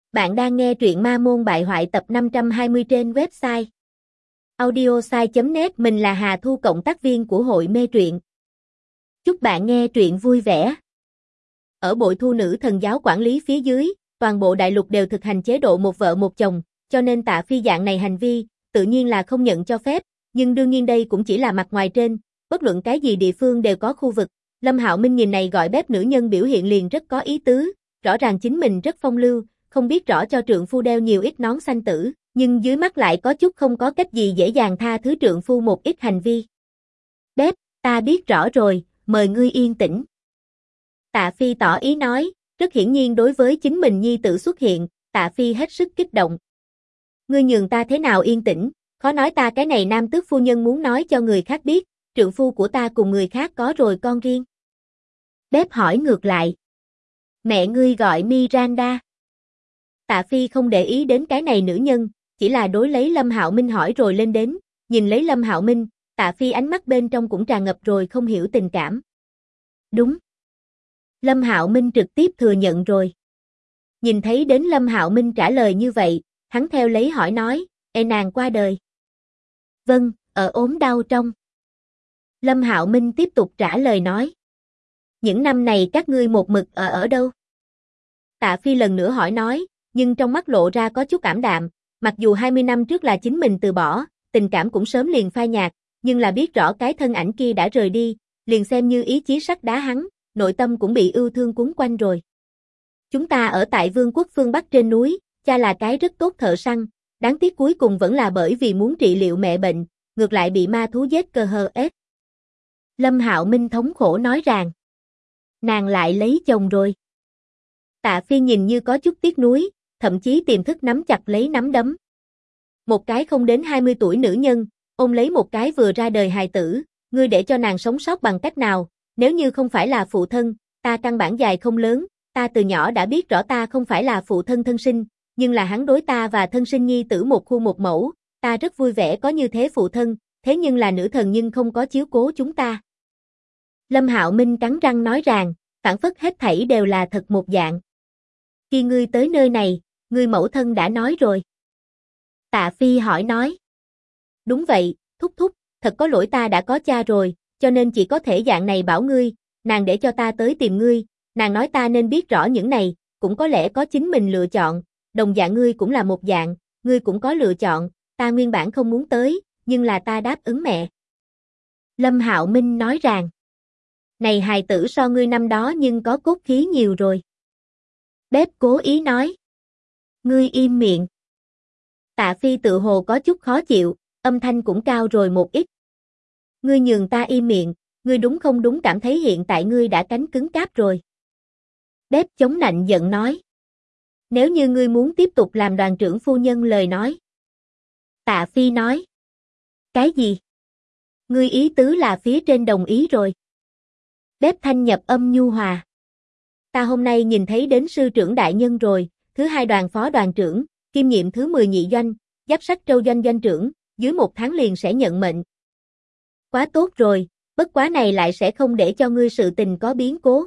Bạn đang nghe truyện Ma Môn Bại Hoại tập 520 trên website audiosai.net. Mình là Hà Thu, cộng tác viên của hội mê truyện. Chúc bạn nghe truyện vui vẻ. Ở Bội Thu Nữ Thần giáo quản lý phía dưới, toàn bộ đại lục đều thực hành chế độ một vợ một chồng, cho nên Tạ Phi dạng này hành vi, tự nhiên là không nhận cho phép, nhưng đương nhiên đây cũng chỉ là mặt ngoài trên, bất luận cái gì địa phương đều có khu vực. Lâm Hạo Minh nhìn này gọi bếp nữ nhân biểu hiện liền rất có ý tứ, rõ ràng chính mình rất phong lưu, không biết rõ cho trượng phu đeo nhiều ít nón xanh tử, nhưng dưới mắt lại có chút không có cách gì dễ dàng tha thứ trượng phu một ít hành vi. Bếp, ta biết rõ rồi, mời ngươi yên tĩnh. Tạ Phi tỏ ý nói, rất hiển nhiên đối với chính mình nhi tử xuất hiện, Tạ Phi hết sức kích động. Ngươi nhường ta thế nào yên tĩnh, khó nói ta cái này nam tước phu nhân muốn nói cho người khác biết, trượng phu của ta cùng người khác có rồi con riêng. Bếp hỏi ngược lại. Mẹ ngươi gọi Miranda. Tạ Phi không để ý đến cái này nữ nhân, chỉ là đối lấy Lâm Hạo Minh hỏi rồi lên đến, nhìn lấy Lâm Hạo Minh, Tạ Phi ánh mắt bên trong cũng tràn ngập rồi không hiểu tình cảm. Đúng. Lâm Hạo Minh trực tiếp thừa nhận rồi. Nhìn thấy đến Lâm Hạo Minh trả lời như vậy, hắn theo lấy hỏi nói, nàng qua đời. Vâng, ở ốm đau trong. Lâm Hạo Minh tiếp tục trả lời nói. Những năm này các ngươi một mực ở đâu? Tạ Phi lần nữa hỏi nói, nhưng trong mắt lộ ra có chút ảm đạm, mặc dù 20 năm trước là chính mình từ bỏ, tình cảm cũng sớm liền phai nhạt, nhưng là biết rõ cái thân ảnh kia đã rời đi, liền xem như ý chí sắt đá hắn, nội tâm cũng bị ưu thương cuốn quanh rồi. Chúng ta ở tại Vương quốc phương Bắc trên núi, cha là cái rất tốt thợ săn, đáng tiếc cuối cùng vẫn là bởi vì muốn trị liệu mẹ bệnh, ngược lại bị ma thú giết cơ hờ ép. Lâm Hạo Minh thống khổ nói rằng, nàng lại lấy chồng rồi. Tạ Phi nhìn như có chút tiếc nuối, thậm chí tiềm thức nắm chặt lấy nắm đấm. Một cái không đến 20 tuổi nữ nhân, ôm lấy một cái vừa ra đời hài tử, ngươi để cho nàng sống sót bằng cách nào, nếu như không phải là phụ thân, ta căn bản dài không lớn, ta từ nhỏ đã biết rõ ta không phải là phụ thân thân sinh, nhưng là hắn đối ta và thân sinh nhi tử một khu một mẫu, ta rất vui vẻ có như thế phụ thân, thế nhưng là nữ thần nhưng không có chiếu cố chúng ta. Lâm Hạo Minh cắn răng nói rằng, phảng phất hết thảy đều là thật một dạng. Khi ngươi tới nơi này, ngươi mẫu thân đã nói rồi. Tạ Phi hỏi nói. Đúng vậy, thúc thúc, thật có lỗi ta đã có cha rồi, cho nên chỉ có thể dạng này bảo ngươi, nàng để cho ta tới tìm ngươi, nàng nói ta nên biết rõ những này, cũng có lẽ có chính mình lựa chọn, đồng dạng ngươi cũng là một dạng, ngươi cũng có lựa chọn, ta nguyên bản không muốn tới, nhưng là ta đáp ứng mẹ. Lâm Hạo Minh nói rằng, này hài tử so ngươi năm đó nhưng có cốt khí nhiều rồi. Bếp cố ý nói. Ngươi im miệng. Tạ Phi tự hồ có chút khó chịu, âm thanh cũng cao rồi một ít. Ngươi nhường ta im miệng, ngươi đúng không đúng cảm thấy hiện tại ngươi đã cánh cứng cáp rồi. Bếp chống nạnh giận nói. Nếu như ngươi muốn tiếp tục làm đoàn trưởng phu nhân lời nói. Tạ Phi nói. Cái gì? Ngươi ý tứ là phía trên đồng ý rồi. Bếp thanh nhập âm nhu hòa. Ta hôm nay nhìn thấy đến sư trưởng đại nhân rồi, thứ 2 đoàn phó đoàn trưởng, kiêm nhiệm thứ 10 nhị doanh, giáp sách trâu doanh doanh trưởng, dưới 1 tháng liền sẽ nhận mệnh. Quá tốt rồi, bất quá này lại sẽ không để cho ngươi sự tình có biến cố.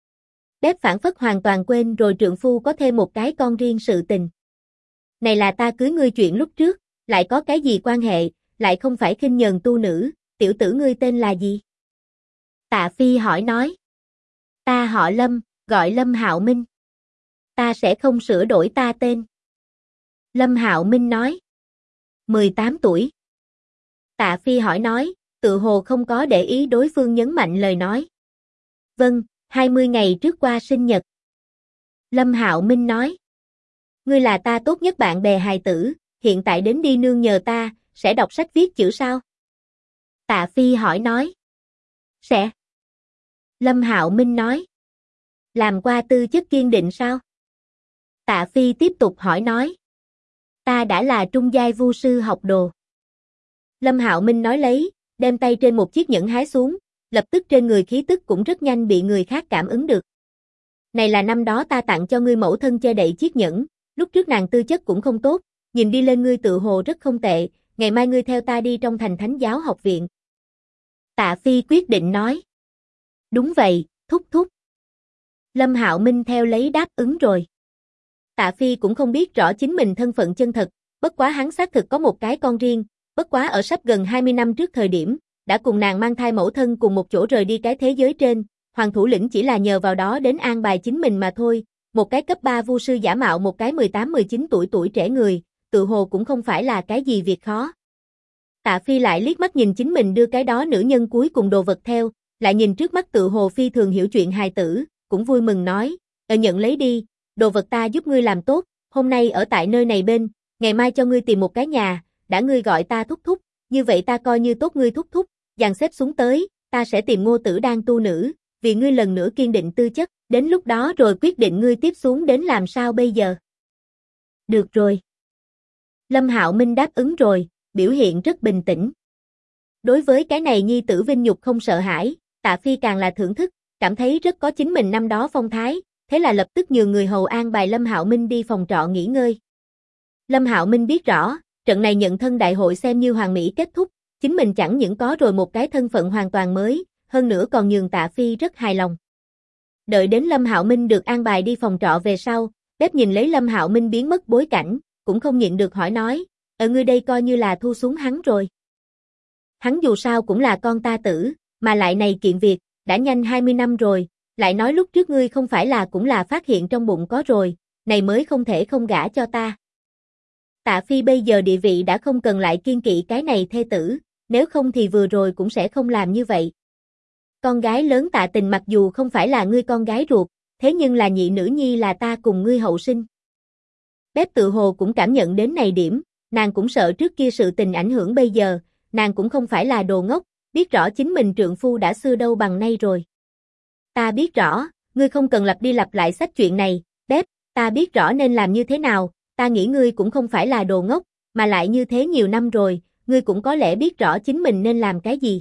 Bếp phản phất hoàn toàn quên rồi trượng phu có thêm một cái con riêng sự tình. Này là ta cưới ngươi chuyện lúc trước, lại có cái gì quan hệ, lại không phải khinh nhờn tu nữ, tiểu tử ngươi tên là gì? Tạ Phi hỏi nói. Ta họ Lâm, gọi Lâm Hạo Minh. Ta sẽ không sửa đổi ta tên. Lâm Hạo Minh nói. 18 tuổi. Tạ Phi hỏi nói, tự hồ không có để ý đối phương nhấn mạnh lời nói. Vâng, 20 ngày trước qua sinh nhật. Lâm Hạo Minh nói. Ngươi là ta tốt nhất bạn bè hài tử, hiện tại đến đi nương nhờ ta, sẽ đọc sách viết chữ sao? Tạ Phi hỏi nói. Sẽ. Lâm Hạo Minh nói. Làm qua tư chất kiên định sao? Tạ Phi tiếp tục hỏi nói. Ta đã là trung giai vu sư học đồ. Lâm Hạo Minh nói lấy, đem tay trên một chiếc nhẫn hái xuống, lập tức trên người khí tức cũng rất nhanh bị người khác cảm ứng được. Này là năm đó ta tặng cho ngươi mẫu thân che đậy chiếc nhẫn, lúc trước nàng tư chất cũng không tốt, nhìn đi lên ngươi tự hồ rất không tệ, ngày mai ngươi theo ta đi trong thành Thánh giáo học viện. Tạ Phi quyết định nói. Đúng vậy, thúc thúc. Lâm Hạo Minh theo lấy đáp ứng rồi. Tạ Phi cũng không biết rõ chính mình thân phận chân thật, bất quá hắn xác thực có một cái con riêng, bất quá ở sắp gần 20 năm trước thời điểm, đã cùng nàng mang thai mẫu thân cùng một chỗ rời đi cái thế giới trên, Hoàng thủ lĩnh chỉ là nhờ vào đó đến an bài chính mình mà thôi, một cái cấp 3 vu sư giả mạo một cái 18-19 tuổi trẻ người, tự hồ cũng không phải là cái gì việc khó. Tạ Phi lại liếc mắt nhìn chính mình đưa cái đó nữ nhân cuối cùng đồ vật theo, lại nhìn trước mắt tự hồ phi thường hiểu chuyện hài tử, cũng vui mừng nói, nhận lấy đi, đồ vật ta giúp ngươi làm tốt, hôm nay ở tại nơi này bên, ngày mai cho ngươi tìm một cái nhà, đã ngươi gọi ta thúc thúc, như vậy ta coi như tốt ngươi thúc thúc, dàn xếp xuống tới, ta sẽ tìm Ngô Tử Đang tu nữ, vì ngươi lần nữa kiên định tư chất, đến lúc đó rồi quyết định ngươi tiếp xuống đến làm sao bây giờ. Được rồi. Lâm Hạo Minh đáp ứng rồi, biểu hiện rất bình tĩnh. Đối với cái này nhi tử vinh nhục không sợ hãi, Tạ Phi càng là thưởng thức, cảm thấy rất có chính mình năm đó phong thái, thế là lập tức nhường người hầu an bài Lâm Hạo Minh đi phòng trọ nghỉ ngơi. Lâm Hạo Minh biết rõ, trận này nhận thân đại hội xem như hoàn mỹ kết thúc, chính mình chẳng những có rồi một cái thân phận hoàn toàn mới, hơn nữa còn nhường Tạ Phi rất hài lòng. Đợi đến Lâm Hạo Minh được an bài đi phòng trọ về sau, bếp nhìn lấy Lâm Hạo Minh biến mất bối cảnh, cũng không nhịn được hỏi nói, ngươi đây coi như là thu xuống hắn rồi. Hắn dù sao cũng là con ta tử, mà lại này kiện việc, đã nhanh 20 năm rồi, lại nói lúc trước ngươi không phải là cũng là phát hiện trong bụng có rồi, này mới không thể không gả cho ta. Tạ Phi bây giờ địa vị đã không cần lại kiên kỵ cái này thê tử, nếu không thì vừa rồi cũng sẽ không làm như vậy. Con gái lớn Tạ Tình mặc dù không phải là ngươi con gái ruột, thế nhưng là nhị nữ nhi là ta cùng ngươi hậu sinh. Bếp tự hồ cũng cảm nhận đến này điểm, nàng cũng sợ trước kia sự tình ảnh hưởng bây giờ, nàng cũng không phải là đồ ngốc, biết rõ chính mình trượng phu đã xưa đâu bằng nay rồi. Ta biết rõ, ngươi không cần lặp đi lặp lại sách chuyện này, bếp, ta biết rõ nên làm như thế nào, ta nghĩ ngươi cũng không phải là đồ ngốc, mà lại như thế nhiều năm rồi, ngươi cũng có lẽ biết rõ chính mình nên làm cái gì.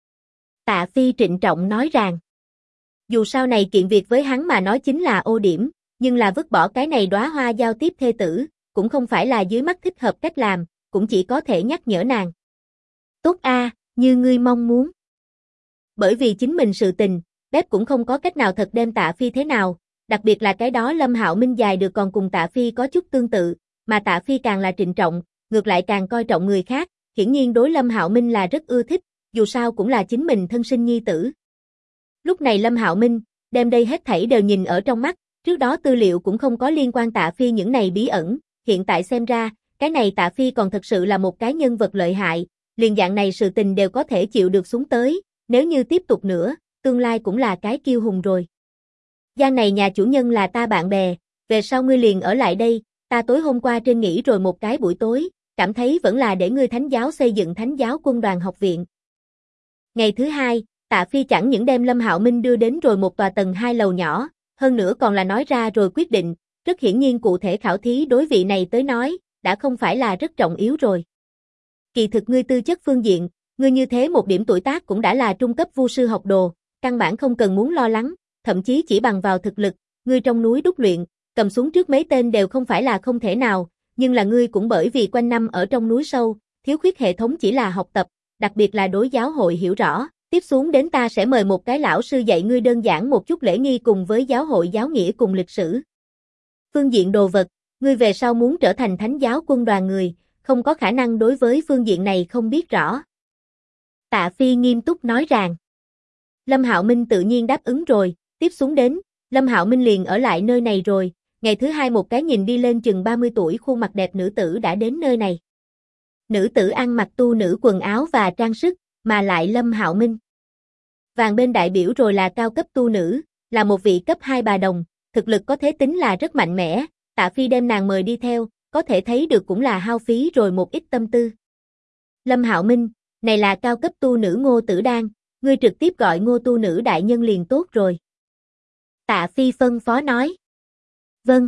Tạ Phi trịnh trọng nói rằng, dù sau này kiện việc với hắn mà nói chính là ô điểm, nhưng là vứt bỏ cái này đóa hoa giao tiếp thê tử, cũng không phải là dưới mắt thích hợp cách làm, cũng chỉ có thể nhắc nhở nàng. Tốt a, như ngươi mong muốn. Bởi vì chính mình sự tình, bếp cũng không có cách nào thật đem Tạ Phi thế nào, đặc biệt là cái đó Lâm Hạo Minh dài được còn cùng Tạ Phi có chút tương tự, mà Tạ Phi càng là trịnh trọng, ngược lại càng coi trọng người khác, hiển nhiên đối Lâm Hạo Minh là rất ưa thích, dù sao cũng là chính mình thân sinh nhi tử. Lúc này Lâm Hạo Minh, đem đây hết thảy đều nhìn ở trong mắt, trước đó tư liệu cũng không có liên quan Tạ Phi những này bí ẩn, hiện tại xem ra, cái này Tạ Phi còn thật sự là một cái nhân vật lợi hại, liền dạng này sự tình đều có thể chịu được xuống tới, nếu như tiếp tục nữa, tương lai cũng là cái kiêu hùng rồi. Gian này nhà chủ nhân là ta bạn bè, về sau ngươi liền ở lại đây, ta tối hôm qua trên nghỉ rồi một cái buổi tối, cảm thấy vẫn là để ngươi thánh giáo xây dựng thánh giáo quân đoàn học viện. Ngày thứ hai, Tạ Phi chẳng những đem Lâm Hạo Minh đưa đến rồi một tòa tầng 2 lầu nhỏ, hơn nữa còn là nói ra rồi quyết định, rất hiển nhiên cụ thể khảo thí đối vị này tới nói, đã không phải là rất trọng yếu rồi. Kỳ thực ngươi tư chất phương diện, ngươi như thế một điểm tuổi tác cũng đã là trung cấp vu sư học đồ, căn bản không cần muốn lo lắng, thậm chí chỉ bằng vào thực lực, ngươi trong núi đúc luyện, cầm xuống trước mấy tên đều không phải là không thể nào, nhưng là ngươi cũng bởi vì quanh năm ở trong núi sâu, thiếu khuyết hệ thống chỉ là học tập, đặc biệt là đối giáo hội hiểu rõ, tiếp xuống đến ta sẽ mời một cái lão sư dạy ngươi đơn giản một chút lễ nghi cùng với giáo hội giáo nghĩa cùng lịch sử. Phương diện đồ vật, ngươi về sau muốn trở thành thánh giáo quân đoàn người, không có khả năng đối với phương diện này không biết rõ. Tạ Phi nghiêm túc nói rằng. Lâm Hạo Minh tự nhiên đáp ứng rồi, tiếp xuống đến, Lâm Hạo Minh liền ở lại nơi này rồi, ngày thứ hai một cái nhìn đi lên chừng 30 tuổi khuôn mặt đẹp nữ tử đã đến nơi này. Nữ tử ăn mặc tu nữ quần áo và trang sức, mà lại Lâm Hạo Minh. Vàng bên đại biểu rồi là cao cấp tu nữ, là một vị cấp 2 bà đồng, thực lực có thể tính là rất mạnh mẽ, Tạ Phi đem nàng mời đi theo, có thể thấy được cũng là hao phí rồi một ít tâm tư. Lâm Hạo Minh, này là cao cấp tu nữ Ngô Tử Đang, ngươi trực tiếp gọi Ngô tu nữ đại nhân liền tốt rồi. Tạ Phi phân phó nói. Vâng.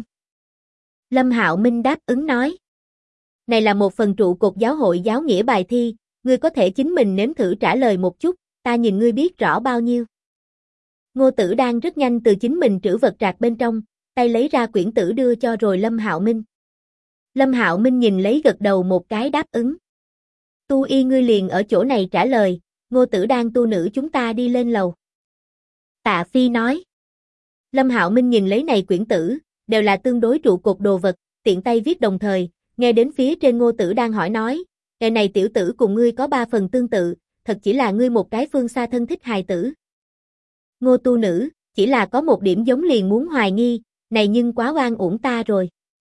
Lâm Hạo Minh đáp ứng nói. Này là một phần trụ cột giáo hội giáo nghĩa bài thi, ngươi có thể chính mình nếm thử trả lời một chút, ta nhìn ngươi biết rõ bao nhiêu. Ngô Tử Đang rất nhanh từ chính mình trữ vật trạc bên trong, tay lấy ra quyển tử đưa cho rồi Lâm Hạo Minh. Lâm Hạo Minh nhìn lấy gật đầu một cái đáp ứng. Tu y ngươi liền ở chỗ này trả lời, Ngô Tử Đang tu nữ chúng ta đi lên lầu. Tạ Phi nói. Lâm Hạo Minh nhìn lấy này quyển tử, đều là tương đối trụ cột đồ vật, tiện tay viết đồng thời, nghe đến phía trên Ngô Tử đang hỏi nói, "Cái này tiểu tử cùng ngươi có 3 phần tương tự, thật chỉ là ngươi một cái phương xa thân thích hài tử." Ngô tu nữ, chỉ là có một điểm giống liền muốn hoài nghi, này nhưng quá oan uổng ta rồi.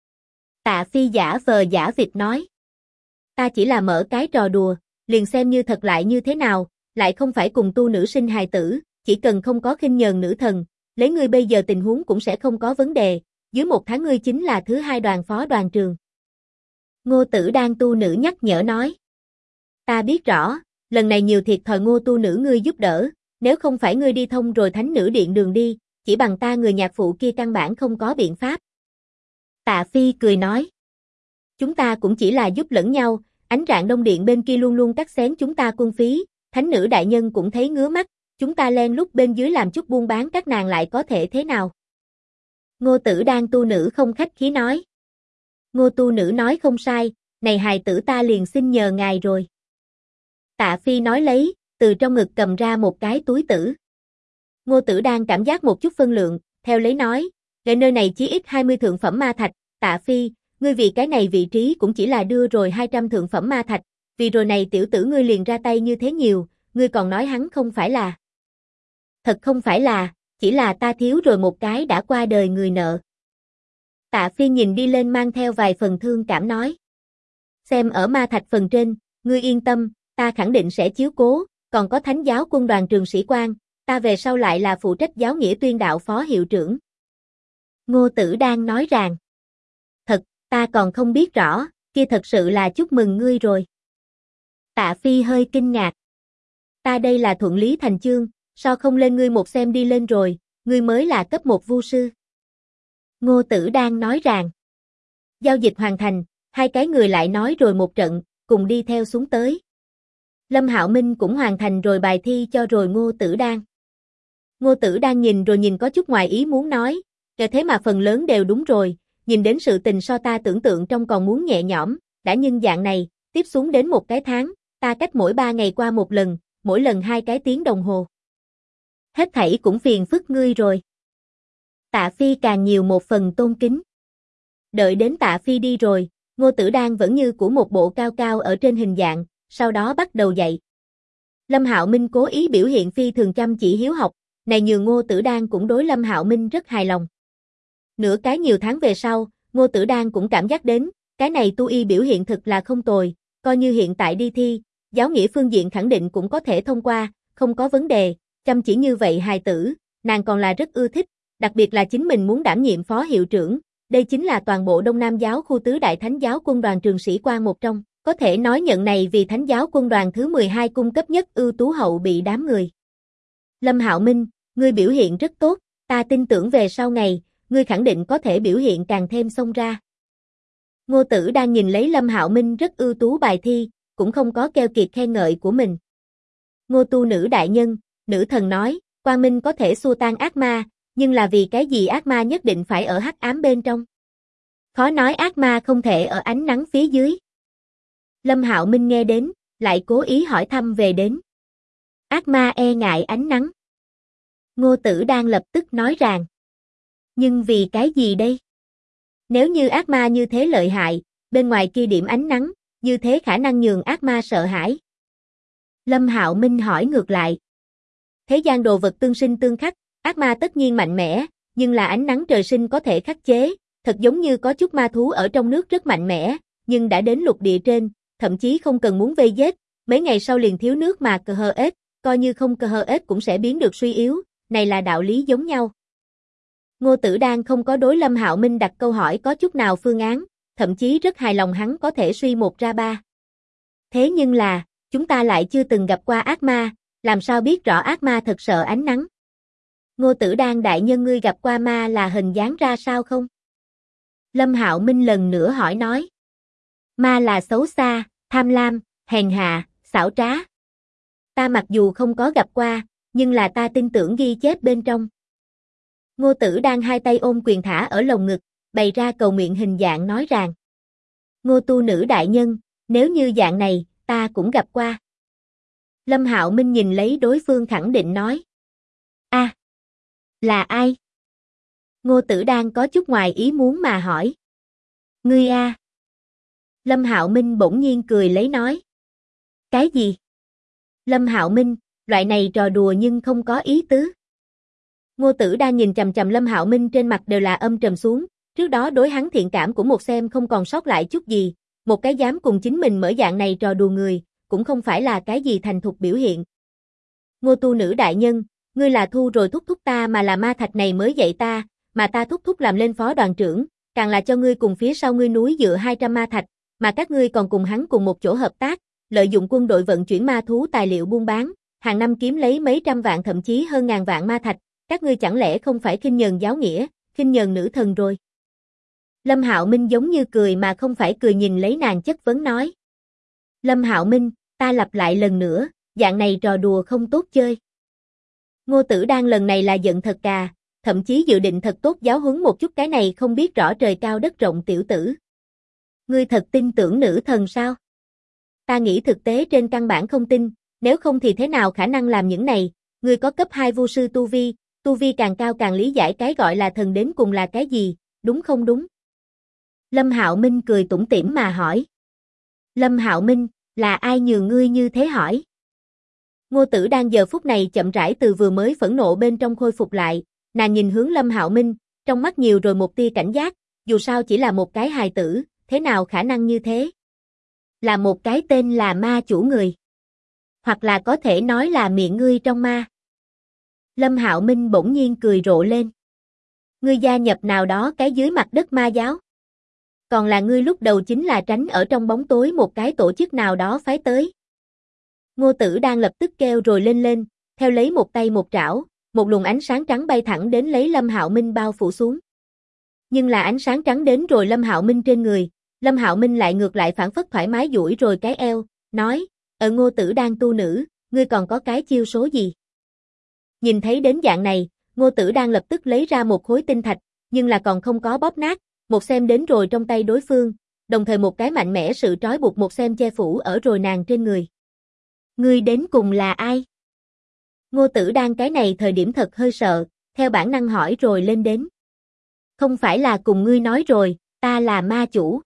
Tạ Phi giả vờ giả vịt nói, ta chỉ là mở cái trò đùa, liền xem như thật lại như thế nào, lại không phải cùng tu nữ sinh hài tử, chỉ cần không có khinh nhờn nữ thần, lấy ngươi bây giờ tình huống cũng sẽ không có vấn đề, dưới 1 tháng ngươi chính là thứ 2 đoàn phó đoàn trường. Ngô Tử đang tu nữ nhắc nhở nói, ta biết rõ, lần này nhiều thiệt thòi Ngô tu nữ ngươi giúp đỡ, nếu không phải ngươi đi thông rồi thánh nữ điện đường đi, chỉ bằng ta người nhạc phụ kia căn bản không có biện pháp. Tạ Phi cười nói, chúng ta cũng chỉ là giúp lẫn nhau, ánh rạng đông điện bên kia luôn luôn cắt xén chúng ta quân phí, thánh nữ đại nhân cũng thấy ngứa mắt, chúng ta len lút bên dưới làm chút buôn bán các nàng lại có thể thế nào. Ngô Tử đang tu nữ không khách khí nói. Ngô tu nữ nói không sai, này hài tử ta liền xin nhờ ngài rồi. Tạ Phi nói lấy, từ trong ngực cầm ra một cái túi tử. Ngô Tử đang cảm giác một chút phân lượng, theo lấy nói, cái nơi này chí ít 20 thượng phẩm ma thạch, Tạ Phi, ngươi vì cái này vị trí cũng chỉ là đưa rồi 200 thượng phẩm ma thạch, vì rồi này tiểu tử ngươi liền ra tay như thế nhiều, ngươi còn nói hắn không phải là. Thật không phải là, chỉ là ta thiếu rồi một cái đã qua đời người nợ. Tạ Phi nhìn đi lên mang theo vài phần thương cảm nói. Xem ở ma thạch phần trên, ngươi yên tâm, ta khẳng định sẽ chiếu cố, còn có thánh giáo quân đoàn trường sĩ quan, ta về sau lại là phụ trách giáo nghĩa tuyên đạo phó hiệu trưởng. Ngô Tử đang nói rằng, thật, ta còn không biết rõ, kia thật sự là chúc mừng ngươi rồi. Tạ Phi hơi kinh ngạc. Ta đây là thuận lý thành chương, sao không lên ngươi một xem đi lên rồi, ngươi mới là cấp 1 vu sư. Ngô Tử đang nói rằng, giao dịch hoàn thành, 2 cái người lại nói rồi một trận, cùng đi theo xuống tới. Lâm Hạo Minh cũng hoàn thành rồi bài thi cho rồi Ngô Tử đang. Ngô Tử đang nhìn rồi nhìn có chút ngoài ý muốn nói, kể thế mà phần lớn đều đúng rồi, nhìn đến sự tình so ta tưởng tượng trong còn muốn nhẹ nhõm, đã nhưng dạng này, tiếp xuống đến 1 cái tháng, ta cách mỗi 3 ngày qua một lần, mỗi lần 2 cái tiếng đồng hồ. Hết thảy cũng phiền phức ngươi rồi. Tạ Phi càng nhiều một phần tôn kính. Đợi đến Tạ Phi đi rồi, Ngô Tử đang vẫn như của một bộ cao cao ở trên hình dạng, sau đó bắt đầu dạy. Lâm Hạo Minh cố ý biểu hiện phi thường chăm chỉ hiếu học, này nhường Ngô Tử đang cũng đối Lâm Hạo Minh rất hài lòng. Nửa cái nhiều tháng về sau, Ngô Tử đang cũng cảm giác đến, cái này tu y biểu hiện thực là không tồi, coi như hiện tại đi thi, giáo nghĩa phương diện khẳng định cũng có thể thông qua, không có vấn đề, chăm chỉ như vậy hài tử, nàng còn là rất ưa thích, đặc biệt là chính mình muốn đảm nhiệm phó hiệu trưởng, đây chính là toàn bộ Đông Nam giáo khu tứ đại thánh giáo quân đoàn trường sĩ quan một trong, có thể nói nhận này vì thánh giáo quân đoàn thứ 12 cung cấp nhất ưu tú hậu bị đám người. Lâm Hạo Minh, ngươi biểu hiện rất tốt, ta tin tưởng về sau ngày, ngươi khẳng định có thể biểu hiện càng thêm xông ra. Ngô Tử đang nhìn lấy Lâm Hạo Minh rất ưu tú bài thi, cũng không có keo kiệt khen ngợi của mình. Ngô tu nữ đại nhân, nữ thần nói, quang minh có thể xua tan ác ma, nhưng là vì cái gì ác ma nhất định phải ở hắc ám bên trong? Khó nói ác ma không thể ở ánh nắng phía dưới. Lâm Hạo Minh nghe đến, lại cố ý hỏi thăm về đến. Ác ma e ngại ánh nắng. Ngô Tử đang lập tức nói rằng. Nhưng vì cái gì đây? Nếu như ác ma như thế lợi hại, bên ngoài kia điểm ánh nắng, như thế khả năng nhường ác ma sợ hãi. Lâm Hạo Minh hỏi ngược lại. Thế gian đồ vật tương sinh tương khắc, ác ma tất nhiên mạnh mẽ, nhưng là ánh nắng trời sinh có thể khắc chế, thật giống như có chút ma thú ở trong nước rất mạnh mẽ, nhưng đã đến lục địa trên, thậm chí không cần muốn vây giết, mấy ngày sau liền thiếu nước mà cờ hờ ếch, coi như không cờ hờ ếch cũng sẽ biến được suy yếu, này là đạo lý giống nhau. Ngô Tử đang không có đối Lâm Hạo Minh đặt câu hỏi có chút nào phương án, thậm chí rất hài lòng hắn có thể suy 1 ra 3. Thế nhưng là, chúng ta lại chưa từng gặp qua ác ma, làm sao biết rõ ác ma thật sợ ánh nắng? Ngô Tử đang đại nhân ngươi gặp qua ma là hình dáng ra sao không? Lâm Hạo Minh lần nữa hỏi nói. Ma là xấu xa, tham lam, hèn hạ, xảo trá. Ta mặc dù không có gặp qua, nhưng là ta tin tưởng ghi chép bên trong. Ngô Tử đang 2 tay ôm quyền thả ở lồng ngực, bày ra cầu nguyện hình dạng nói rằng. Ngô tu nữ đại nhân, nếu như dạng này, ta cũng gặp qua. Lâm Hạo Minh nhìn lấy đối phương khẳng định nói. A, là ai? Ngô Tử Đang có chút ngoài ý muốn mà hỏi. Ngươi a? Lâm Hạo Minh bỗng nhiên cười lấy nói. Cái gì? Lâm Hạo Minh, loại này trò đùa nhưng không có ý tứ. Ngô Tử Đang nhìn chằm chằm Lâm Hạo Minh, trên mặt đều là âm trầm xuống, trước đó đối hắn thiện cảm của một xem không còn sót lại chút gì, một cái dám cùng chính mình mở dạng này trò đùa người, cũng không phải là cái gì thành thục biểu hiện. Ngô tu nữ đại nhân, ngươi là thu rồi thúc thúc ta mà là ma thạch này mới dạy ta, mà ta thúc thúc làm lên phó đoàn trưởng, càng là cho ngươi cùng phía sau ngươi núi dựa 200 ma thạch, mà các ngươi còn cùng hắn cùng một chỗ hợp tác, lợi dụng quân đội vận chuyển ma thú tài liệu buôn bán, hàng năm kiếm lấy mấy trăm vạn thậm chí hơn ngàn vạn ma thạch, các ngươi chẳng lẽ không phải khinh nhờn giáo nghĩa, khinh nhờn nữ thần rồi. Lâm Hạo Minh giống như cười mà không phải cười nhìn lấy nàng chất vấn nói. Lâm Hạo Minh, ta lặp lại lần nữa, dạng này trò đùa không tốt chơi. Ngô Tử Đang lần này là giận thật cà, thậm chí dự định thật tốt giáo huấn một chút cái này không biết rõ trời cao đất rộng tiểu tử. Ngươi thật tin tưởng nữ thần sao? Ta nghĩ thực tế trên căn bản không tin, nếu không thì thế nào khả năng làm những này, ngươi có cấp 2 vu sư tu vi càng cao càng lý giải cái gọi là thần đến cùng là cái gì, đúng không đúng? Lâm Hạo Minh cười tủm tỉm mà hỏi. Lâm Hạo Minh, là ai nhường ngươi như thế hỏi? Ngô Tử Đang giờ phút này chậm rãi từ vừa mới phẫn nộ bên trong khôi phục lại, nàng nhìn hướng Lâm Hạo Minh, trong mắt nhiều rồi một tia cảnh giác, dù sao chỉ là một cái hài tử, thế nào khả năng như thế? Là một cái tên là ma chủ người. Hoặc là có thể nói là miệng ngươi trong ma. Lâm Hạo Minh bỗng nhiên cười rộ lên. Ngươi gia nhập nào đó cái dưới mặt đất ma giáo. Còn là ngươi lúc đầu chính là tránh ở trong bóng tối một cái tổ chức nào đó phái tới. Ngô Tử Đang lập tức kêu rồi lên, theo lấy một tay một trảo, một luồng ánh sáng trắng bay thẳng đến lấy Lâm Hạo Minh bao phủ xuống. Nhưng là ánh sáng trắng đến rồi Lâm Hạo Minh trên người, Lâm Hạo Minh lại ngược lại phản phất thoải mái duỗi rồi cái eo, nói, Ngô Tử Đang tu nữ, ngươi còn có cái chiêu số gì? Nhìn thấy đến dạng này, Ngô Tử Đang lập tức lấy ra một khối tinh thạch, nhưng là còn không có bóp nát, một xem đến rồi trong tay đối phương, đồng thời một cái mạnh mẽ sự trói buộc một xem che phủ ở rồi nàng trên người. Ngươi đến cùng là ai? Ngô Tử Đang cái này thời điểm thật hơi sợ, theo bản năng hỏi rồi lên đến. Không phải là cùng ngươi nói rồi, ta là ma chủ.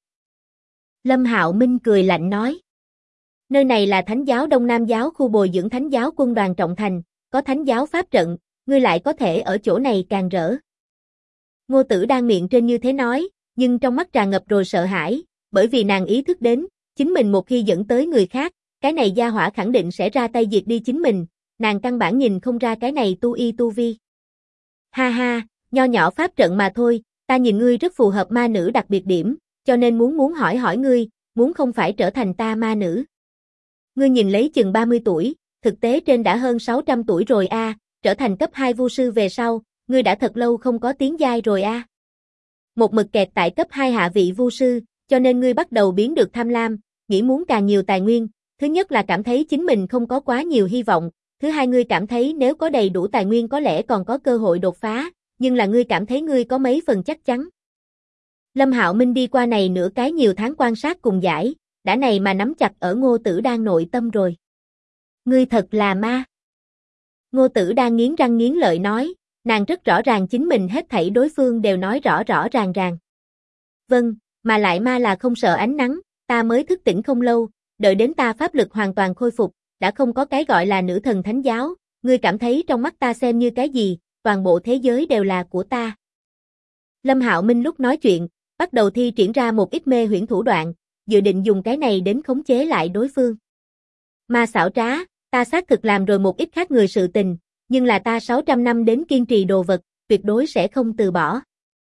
Lâm Hạo Minh cười lạnh nói. Nơi này là Thánh giáo Đông Nam giáo khu bồi dưỡng Thánh giáo quân đoàn trọng thành, có Thánh giáo pháp trận, ngươi lại có thể ở chỗ này càng rỡ. Ngô Tử Đang miệng trên như thế nói, nhưng trong mắt tràn ngập rồi sợ hãi, bởi vì nàng ý thức đến, chính mình một khi dẫn tới người khác, cái này gia hỏa khẳng định sẽ ra tay diệt đi chính mình, nàng căn bản nhìn không ra cái này tu y tu vi. Ha ha, nho nhỏ pháp trận mà thôi, ta nhìn ngươi rất phù hợp ma nữ đặc biệt điểm, cho nên muốn hỏi hỏi ngươi, muốn không phải trở thành ta ma nữ. Ngươi nhìn lấy chừng 30 tuổi, thực tế trên đã hơn 600 tuổi rồi a, trở thành cấp 2 vu sư về sau, ngươi đã thật lâu không có tiến giai rồi a. Một mực kẹt tại cấp 2 hạ vị vu sư, cho nên ngươi bắt đầu biến được tham lam, nghĩ muốn càng nhiều tài nguyên, thứ nhất là cảm thấy chính mình không có quá nhiều hy vọng, thứ hai ngươi cảm thấy nếu có đầy đủ tài nguyên có lẽ còn có cơ hội đột phá, nhưng là ngươi cảm thấy ngươi có mấy phần chắc chắn. Lâm Hạo Minh đi qua này nửa cái nhiều tháng quan sát cùng giải, đã này mà nắm chặt ở Ngô Tử Đang nội tâm rồi. Ngươi thật là ma. Ngô Tử Đang nghiến răng nghiến lợi nói, nàng rất rõ ràng chính mình hết thảy đối phương đều nói rõ rõ ràng ràng. Vâng, mà lại ma là không sợ ánh nắng, ta mới thức tỉnh không lâu, đợi đến ta pháp lực hoàn toàn khôi phục, đã không có cái gọi là nữ thần thánh giáo, ngươi cảm thấy trong mắt ta xem như cái gì, toàn bộ thế giới đều là của ta. Lâm Hạo Minh lúc nói chuyện, bắt đầu thi triển ra một ít mê huyễn thủ đoạn, dự định dùng cái này đến khống chế lại đối phương. Ma xảo trá, ta xác thực làm rồi một ít khác người sự tình, nhưng là ta 600 năm đến kiên trì đồ vật, tuyệt đối sẽ không từ bỏ.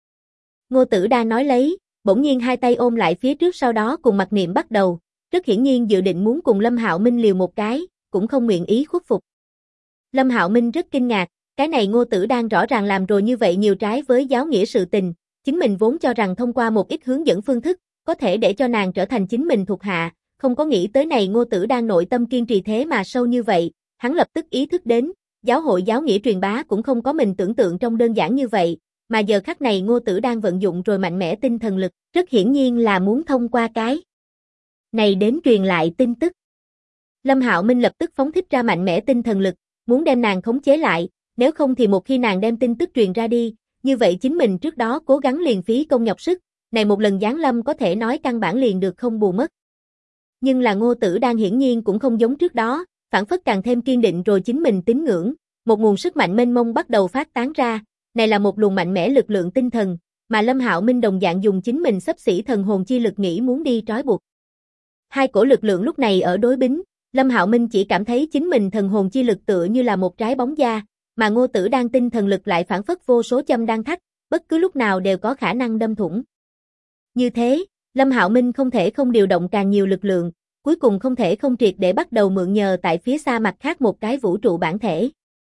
Ngô Tử Đang nói lấy, bỗng nhiên hai tay ôm lại phía trước sau đó cùng mặc niệm bắt đầu, rất hiển nhiên dự định muốn cùng Lâm Hạo Minh liều một cái, cũng không nguyện ý khuất phục. Lâm Hạo Minh rất kinh ngạc, cái này Ngô Tử Đang rõ ràng làm rồi như vậy nhiều trái với giáo nghĩa sự tình, chính mình vốn cho rằng thông qua một ít hướng dẫn phương thức, có thể để cho nàng trở thành chính mình thuộc hạ, không có nghĩ tới này Ngô Tử Đang nội tâm kiên trì thế mà sâu như vậy, hắn lập tức ý thức đến, giáo hội giáo nghĩa truyền bá cũng không có mình tưởng tượng trong đơn giản như vậy, mà giờ khắc này Ngô Tử Đang vận dụng rồi mạnh mẽ tinh thần lực, rất hiển nhiên là muốn thông qua cái này đến truyền lại tin tức. Lâm Hạo Minh lập tức phóng thích ra mạnh mẽ tinh thần lực, muốn đem nàng khống chế lại, nếu không thì một khi nàng đem tin tức truyền ra đi, như vậy chính mình trước đó cố gắng liền phí công nhọc sức, này một lần giáng lâm có thể nói căn bản liền được không bù mất. Nhưng là Ngô Tử Đang hiển nhiên cũng không giống trước đó, phản phất càng thêm kiên định rồi chính mình tín ngưỡng, một nguồn sức mạnh mênh mông bắt đầu phát tán ra, này là một luồng mạnh mẽ lực lượng tinh thần, mà Lâm Hạo Minh đồng dạng dùng chính mình xấp xỉ thần hồn chi lực nghĩ muốn đi trói buộc. Hai cổ lực lượng lúc này ở đối bính, Lâm Hạo Minh chỉ cảm thấy chính mình thần hồn chi lực tựa như là một trái bóng da, mà Ngô Tử Đang tinh thần lực lại phản phất vô số châm đang thắt, bất cứ lúc nào đều có khả năng đâm thủng. Như thế, Lâm Hạo Minh không thể không điều động càng nhiều lực lượng, cuối cùng không thể không triệt để bắt đầu mượn nhờ tại phía xa mặt khác một cái vũ trụ bản thể.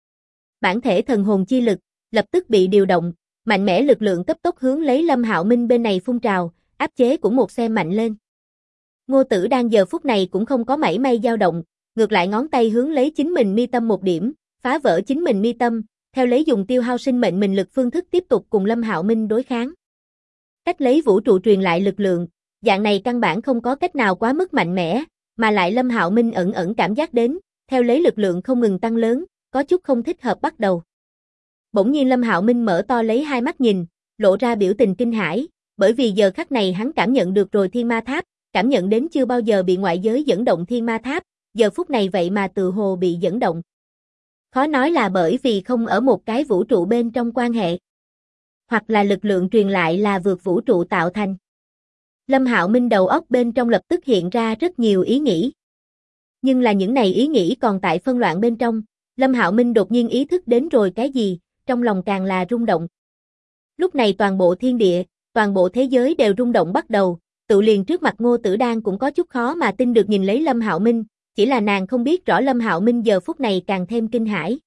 Bản thể thần hồn chi lực lập tức bị điều động, mạnh mẽ lực lượng cấp tốc hướng lấy Lâm Hạo Minh bên này phun trào, áp chế cũng một xem mạnh lên. Ngô Tử Đang giờ phút này cũng không có mảy may dao động, ngược lại ngón tay hướng lấy chính mình mi tâm một điểm, phá vỡ chính mình mi tâm, theo lấy dùng tiêu hao sinh mệnh mình lực phương thức tiếp tục cùng Lâm Hạo Minh đối kháng. Cách lấy vũ trụ truyền lại lực lượng, dạng này căn bản không có cách nào quá mức mạnh mẽ, mà lại Lâm Hạo Minh ẩn ẩn cảm giác đến, theo lấy lực lượng không ngừng tăng lớn, có chút không thích hợp bắt đầu. Bỗng nhiên Lâm Hạo Minh mở to lấy hai mắt nhìn, lộ ra biểu tình kinh hãi, bởi vì giờ khắc này hắn cảm nhận được rồi Thiên Ma Tháp, cảm nhận đến chưa bao giờ bị ngoại giới dẫn động Thiên Ma Tháp, giờ phút này vậy mà tự hồ bị dẫn động. Khó nói là bởi vì không ở một cái vũ trụ bên trong quan hệ, hoặc là lực lượng truyền lại là vượt vũ trụ tạo thành. Lâm Hạo Minh đầu óc bên trong lập tức hiện ra rất nhiều ý nghĩ. Nhưng là những này ý nghĩ còn tại phân loạn bên trong, Lâm Hạo Minh đột nhiên ý thức đến rồi cái gì, trong lòng càng là rung động. Lúc này toàn bộ thiên địa, toàn bộ thế giới đều rung động bắt đầu, tự liền trước mặt Ngô Tử Đang cũng có chút khó mà tin được nhìn lấy Lâm Hạo Minh, chỉ là nàng không biết rõ Lâm Hạo Minh giờ phút này càng thêm kinh hãi.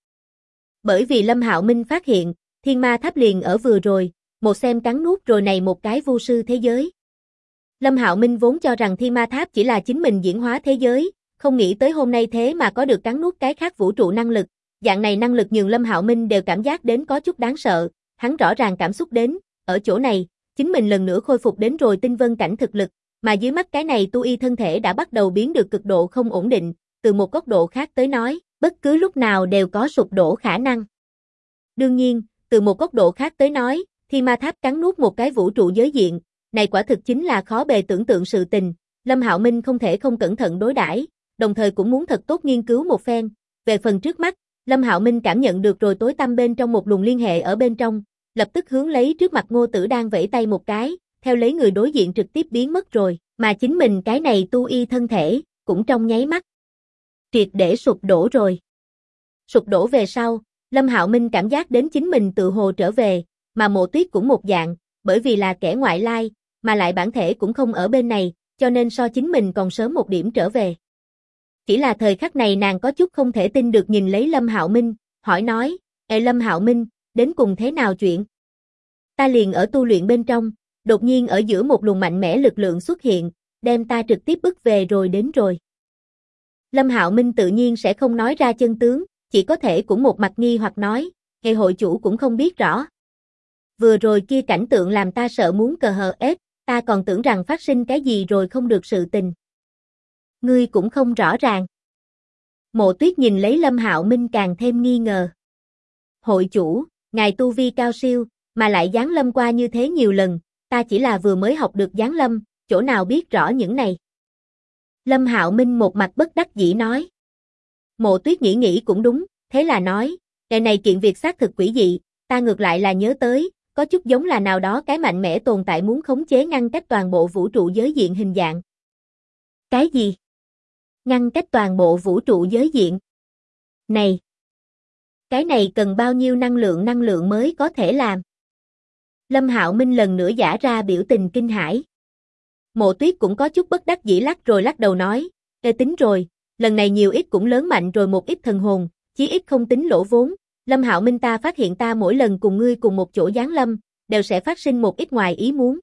Bởi vì Lâm Hạo Minh phát hiện, Thiên Ma Tháp liền ở vừa rồi, một xem cắn nuốt rồi này một cái vu sư thế giới. Lâm Hạo Minh vốn cho rằng Thiên Ma Tháp chỉ là chính mình diễn hóa thế giới, không nghĩ tới hôm nay thế mà có được cắn nuốt cái khác vũ trụ năng lực, dạng này năng lực nhường Lâm Hạo Minh đều cảm giác đến có chút đáng sợ, hắn rõ ràng cảm xúc đến, ở chỗ này, chính mình lần nữa khôi phục đến rồi tinh vân cảnh thực lực, mà dưới mắt cái này tu y thân thể đã bắt đầu biến được cực độ không ổn định, từ một góc độ khác tới nói, bất cứ lúc nào đều có sụp đổ khả năng. Đương nhiên, từ một góc độ khác tới nói, Thiên Ma Tháp cắn nuốt một cái vũ trụ giới diện, này quả thực chính là khó bề tưởng tượng sự tình, Lâm Hạo Minh không thể không cẩn thận đối đãi, đồng thời cũng muốn thật tốt nghiên cứu một phen. Về phần trước mắt, Lâm Hạo Minh cảm nhận được rồi tối tăm bên trong một luồng liên hệ ở bên trong, lập tức hướng lấy trước mặt Ngô Tử Đang vẫy tay một cái, theo lấy người đối diện trực tiếp biến mất rồi, mà chính mình cái này tu y thân thể, cũng trong nháy mắt triệt để sụp đổ rồi. Sụp đổ về sau, Lâm Hạo Minh cảm giác đến chính mình tự hồ trở về, mà Mộ Tuyết cũng một dạng, bởi vì là kẻ ngoại lai, mà lại bản thể cũng không ở bên này, cho nên so chính mình còn sớm một điểm trở về. Chỉ là thời khắc này nàng có chút không thể tin được nhìn lấy Lâm Hạo Minh, hỏi nói, Ê Lâm Hạo Minh, đến cùng thế nào chuyện? Ta liền ở tu luyện bên trong, đột nhiên ở giữa một luồng mạnh mẽ lực lượng xuất hiện, đem ta trực tiếp bức về rồi đến rồi. Lâm Hạo Minh tự nhiên sẽ không nói ra chân tướng, chỉ có thể cũng một mặt nghi hoặc nói, Ê hội chủ cũng không biết rõ. Vừa rồi kia cảnh tượng làm ta sợ muốn cờ hờ ết, ta còn tưởng rằng phát sinh cái gì rồi không được sự tình. Ngươi cũng không rõ ràng. Mộ Tuyết nhìn lấy Lâm Hạo Minh càng thêm nghi ngờ. Hội chủ, ngài tu vi cao siêu, mà lại giáng lâm qua như thế nhiều lần, ta chỉ là vừa mới học được giáng lâm, chỗ nào biết rõ những này. Lâm Hạo Minh một mặt bất đắc dĩ nói. Mộ Tuyết nghĩ cũng đúng, thế là nói, cái này kiện việc xác thực quỷ dị, ta ngược lại là nhớ tới, có chút giống là nào đó cái mạnh mẽ tồn tại muốn khống chế ngăn cách toàn bộ vũ trụ giới diện hình dạng. Cái gì? Ngăn cách toàn bộ vũ trụ giới diện? Này! Cái này cần bao nhiêu năng lượng mới có thể làm? Lâm Hạo Minh lần nữa giả ra biểu tình kinh hãi. Mộ Tuyết cũng có chút bất đắc dĩ lắc rồi lắc đầu nói, Ê tính rồi, lần này nhiều ít cũng lớn mạnh rồi một ít thần hồn, chí ít không tính lỗ vốn. Lâm Hạo Minh ta phát hiện ta mỗi lần cùng ngươi cùng một chỗ giáng lâm, đều sẽ phát sinh một ít ngoài ý muốn.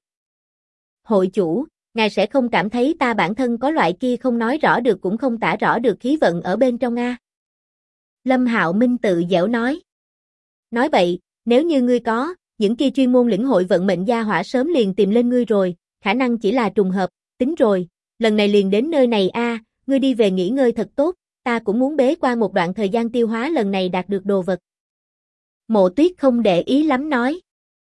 Hội chủ, ngài sẽ không cảm thấy ta bản thân có loại kia không nói rõ được cũng không tả rõ được khí vận ở bên trong a? Lâm Hạo Minh tự giễu nói. Nói bậy, nếu như ngươi có, những kia chuyên môn lĩnh hội vận mệnh gia hỏa sớm liền tìm lên ngươi rồi, khả năng chỉ là trùng hợp, tính rồi, lần này liền đến nơi này a, ngươi đi về nghỉ ngơi thật tốt, ta cũng muốn bế quan một đoạn thời gian tiêu hóa lần này đạt được đồ vật. Mộ Tuyết không để ý lắm nói.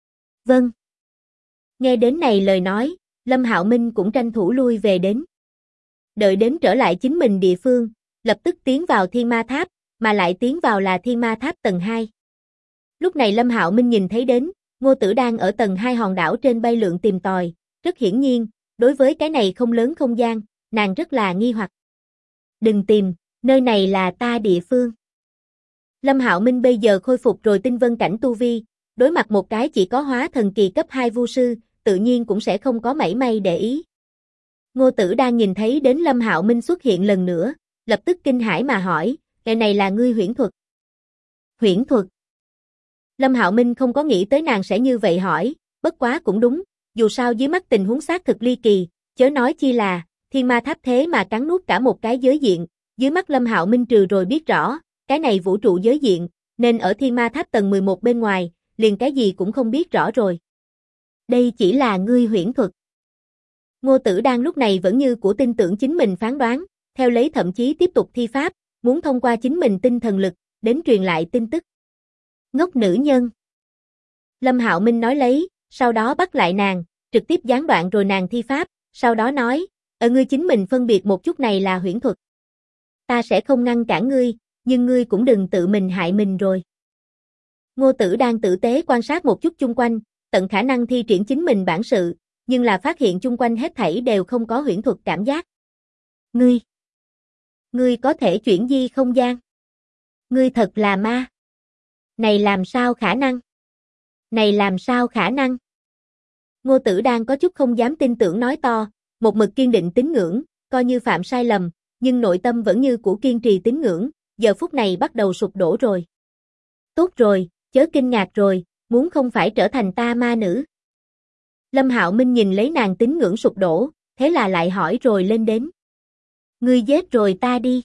Vâng. Nghe đến này lời nói, Lâm Hạo Minh cũng tranh thủ lui về đến. Đợi đến trở lại chính mình địa phương, lập tức tiến vào Thiên Ma Tháp, mà lại tiến vào là Thiên Ma Tháp tầng 2. Lúc này Lâm Hạo Minh nhìn thấy đến, Ngô Tử đang ở tầng 2 hòn đảo trên bay lượn tìm tòi, rất hiển nhiên, đối với cái này không lớn không gian, nàng rất là nghi hoặc. Đừng tìm, nơi này là ta địa phương. Lâm Hạo Minh bây giờ khôi phục rồi tinh vân cảnh tu vi, đối mặt một cái chỉ có hóa thần kỳ cấp 2 vu sư, tự nhiên cũng sẽ không có mảy may để ý. Ngô Tử đang nhìn thấy đến Lâm Hạo Minh xuất hiện lần nữa, lập tức kinh hãi mà hỏi, cái này là ngươi huyễn thuật? Huyễn thuật? Lâm Hạo Minh không có nghĩ tới nàng sẽ như vậy hỏi, bất quá cũng đúng, dù sao dưới mắt tình huống xác thực ly kỳ, chớ nói chi là, Thiên Ma Tháp thế mà cắn nuốt cả một cái giới diện, dưới mắt Lâm Hạo Minh trừ rồi biết rõ, cái này vũ trụ giới diện, nên ở Thiên Ma Tháp tầng 11 bên ngoài, liền cái gì cũng không biết rõ rồi. Đây chỉ là ngươi huyễn thuật. Ngô Tử đang lúc này vẫn như của tin tưởng chính mình phán đoán, theo lấy thậm chí tiếp tục thi pháp, muốn thông qua chính mình tinh thần lực, đến truyền lại tin tức. Ngốc nữ nhân. Lâm Hạo Minh nói lấy, sau đó bắt lại nàng, trực tiếp gián đoạn rồi nàng thi pháp, sau đó nói, ngươi chính mình phân biệt một chút này là huyễn thuật. Ta sẽ không ngăn cản ngươi, nhưng ngươi cũng đừng tự mình hại mình rồi. Ngô Tử đang tử tế quan sát một chút chung quanh, tận khả năng thi triển chính mình bản sự, nhưng là phát hiện chung quanh hết thảy đều không có huyễn thuật cảm giác. Ngươi có thể chuyển di không gian. Ngươi thật là ma. Này làm sao khả năng? Này làm sao khả năng? Ngô Tử đang có chút không dám tin tưởng nói to, một mực kiên định tín ngưỡng, coi như phạm sai lầm, nhưng nội tâm vẫn như cũ kiên trì tín ngưỡng, giờ phút này bắt đầu sụp đổ rồi. Tốt rồi, chớ kinh ngạc rồi, muốn không phải trở thành ta ma nữ. Lâm Hạo Minh nhìn lấy nàng tín ngưỡng sụp đổ, thế là lại hỏi rồi lên đến. Ngươi giết rồi ta đi.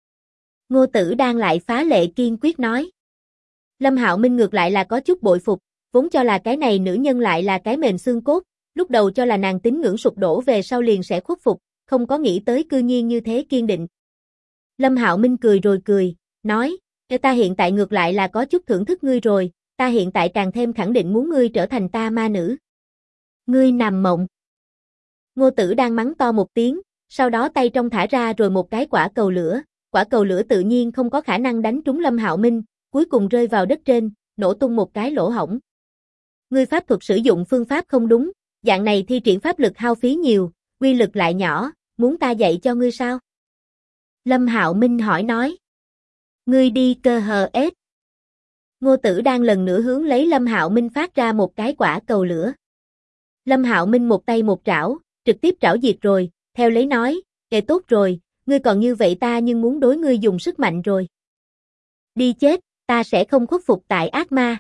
Ngô Tử đang lại phá lệ kiên quyết nói. Lâm Hạo Minh ngược lại là có chút bội phục, vốn cho là cái này nữ nhân lại là cái mềm xương cốt, lúc đầu cho là nàng tín ngưỡng sụp đổ về sau liền sẽ khuất phục, không có nghĩ tới cư nhiên như thế kiên định. Lâm Hạo Minh cười rồi cười, nói, ta hiện tại ngược lại là có chút thưởng thức ngươi rồi, ta hiện tại càng thêm khẳng định muốn ngươi trở thành ta ma nữ. Ngươi nằm mộng. Ngô Tử đang mắng to một tiếng, sau đó tay trong thả ra rồi một cái quả cầu lửa tự nhiên không có khả năng đánh trúng Lâm Hạo Minh, cuối cùng rơi vào đất trên, nổ tung một cái lỗ hổng. Ngươi pháp thuật sử dụng phương pháp không đúng, dạng này thi triển pháp lực hao phí nhiều, uy lực lại nhỏ, muốn ta dạy cho ngươi sao? Lâm Hạo Minh hỏi nói. Ngươi đi cơ hờ ết. Ngô Tử đang lần nữa hướng lấy Lâm Hạo Minh phát ra một cái quả cầu lửa. Lâm Hạo Minh một tay một trảo, trực tiếp trảo diệt rồi, theo lấy nói, tốt rồi, ngươi còn như vậy ta nhưng muốn đối ngươi dùng sức mạnh rồi. Đi chết, ta sẽ không khuất phục tại ác ma.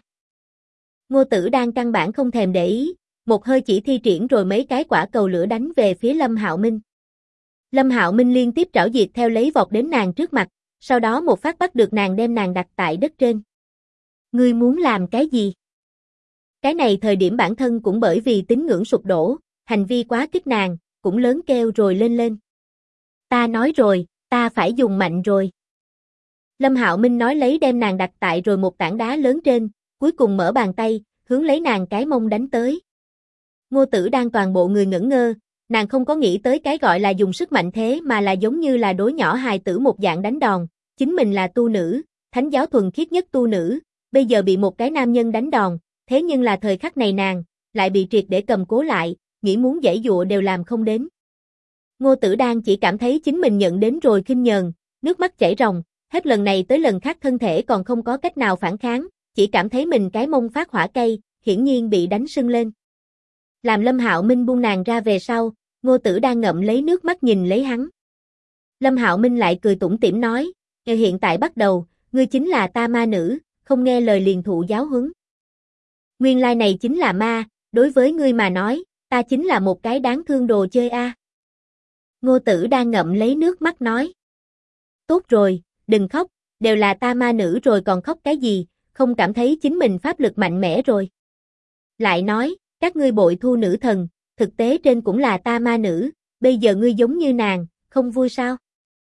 Ngô Tử đang căn bản không thèm để ý, một hơi chỉ thi triển rồi mấy cái quả cầu lửa đánh về phía Lâm Hạo Minh. Lâm Hạo Minh liên tiếp trảo diệt theo lấy vọt đến nàng trước mặt, sau đó một phát bắt được nàng đem nàng đặt tại đất trên. Ngươi muốn làm cái gì? Cái này thời điểm bản thân cũng bởi vì tín ngưỡng sụp đổ, hành vi quá kích nàng, cũng lớn kêu rồi lên. Ta nói rồi, ta phải dùng mạnh rồi. Lâm Hạo Minh nói lấy đem nàng đặt tại rồi một tảng đá lớn trên, cuối cùng mở bàn tay, hướng lấy nàng cái mông đánh tới. Ngô Tử đang toàn bộ người ngẩn ngơ, nàng không có nghĩ tới cái gọi là dùng sức mạnh thế mà là giống như là đối nhỏ hài tử một dạng đánh đòn, chính mình là tu nữ, thánh giáo thuần khiết nhất tu nữ, bây giờ bị một cái nam nhân đánh đòn, thế nhưng là thời khắc này nàng, lại bị triệt để cầm cố lại, nghĩ muốn giãy dụa đều làm không đến. Ngô Tử đang chỉ cảm thấy chính mình nhận đến rồi khinh nhờn, nước mắt chảy ròng, hết lần này tới lần khác thân thể còn không có cách nào phản kháng, chỉ cảm thấy mình cái mông phát hỏa cây, hiển nhiên bị đánh sưng lên. Làm Lâm Hạo Minh buông nàng ra về sau, Ngô Tử đang ngậm lấy nước mắt nhìn lấy hắn. Lâm Hạo Minh lại cười tủm tỉm nói, hiện tại bắt đầu, ngươi chính là ta ma nữ, không nghe lời liền thụ giáo huấn. Nguyên lai này chính là ma, đối với ngươi mà nói, ta chính là một cái đáng thương đồ chơi a. Ngô Tử đang ngậm lấy nước mắt nói. Tốt rồi, đừng khóc, đều là ta ma nữ rồi còn khóc cái gì, không cảm thấy chính mình pháp lực mạnh mẽ rồi. Lại nói, các ngươi bội thu nữ thần, thực tế trên cũng là ta ma nữ, bây giờ ngươi giống như nàng, không vui sao?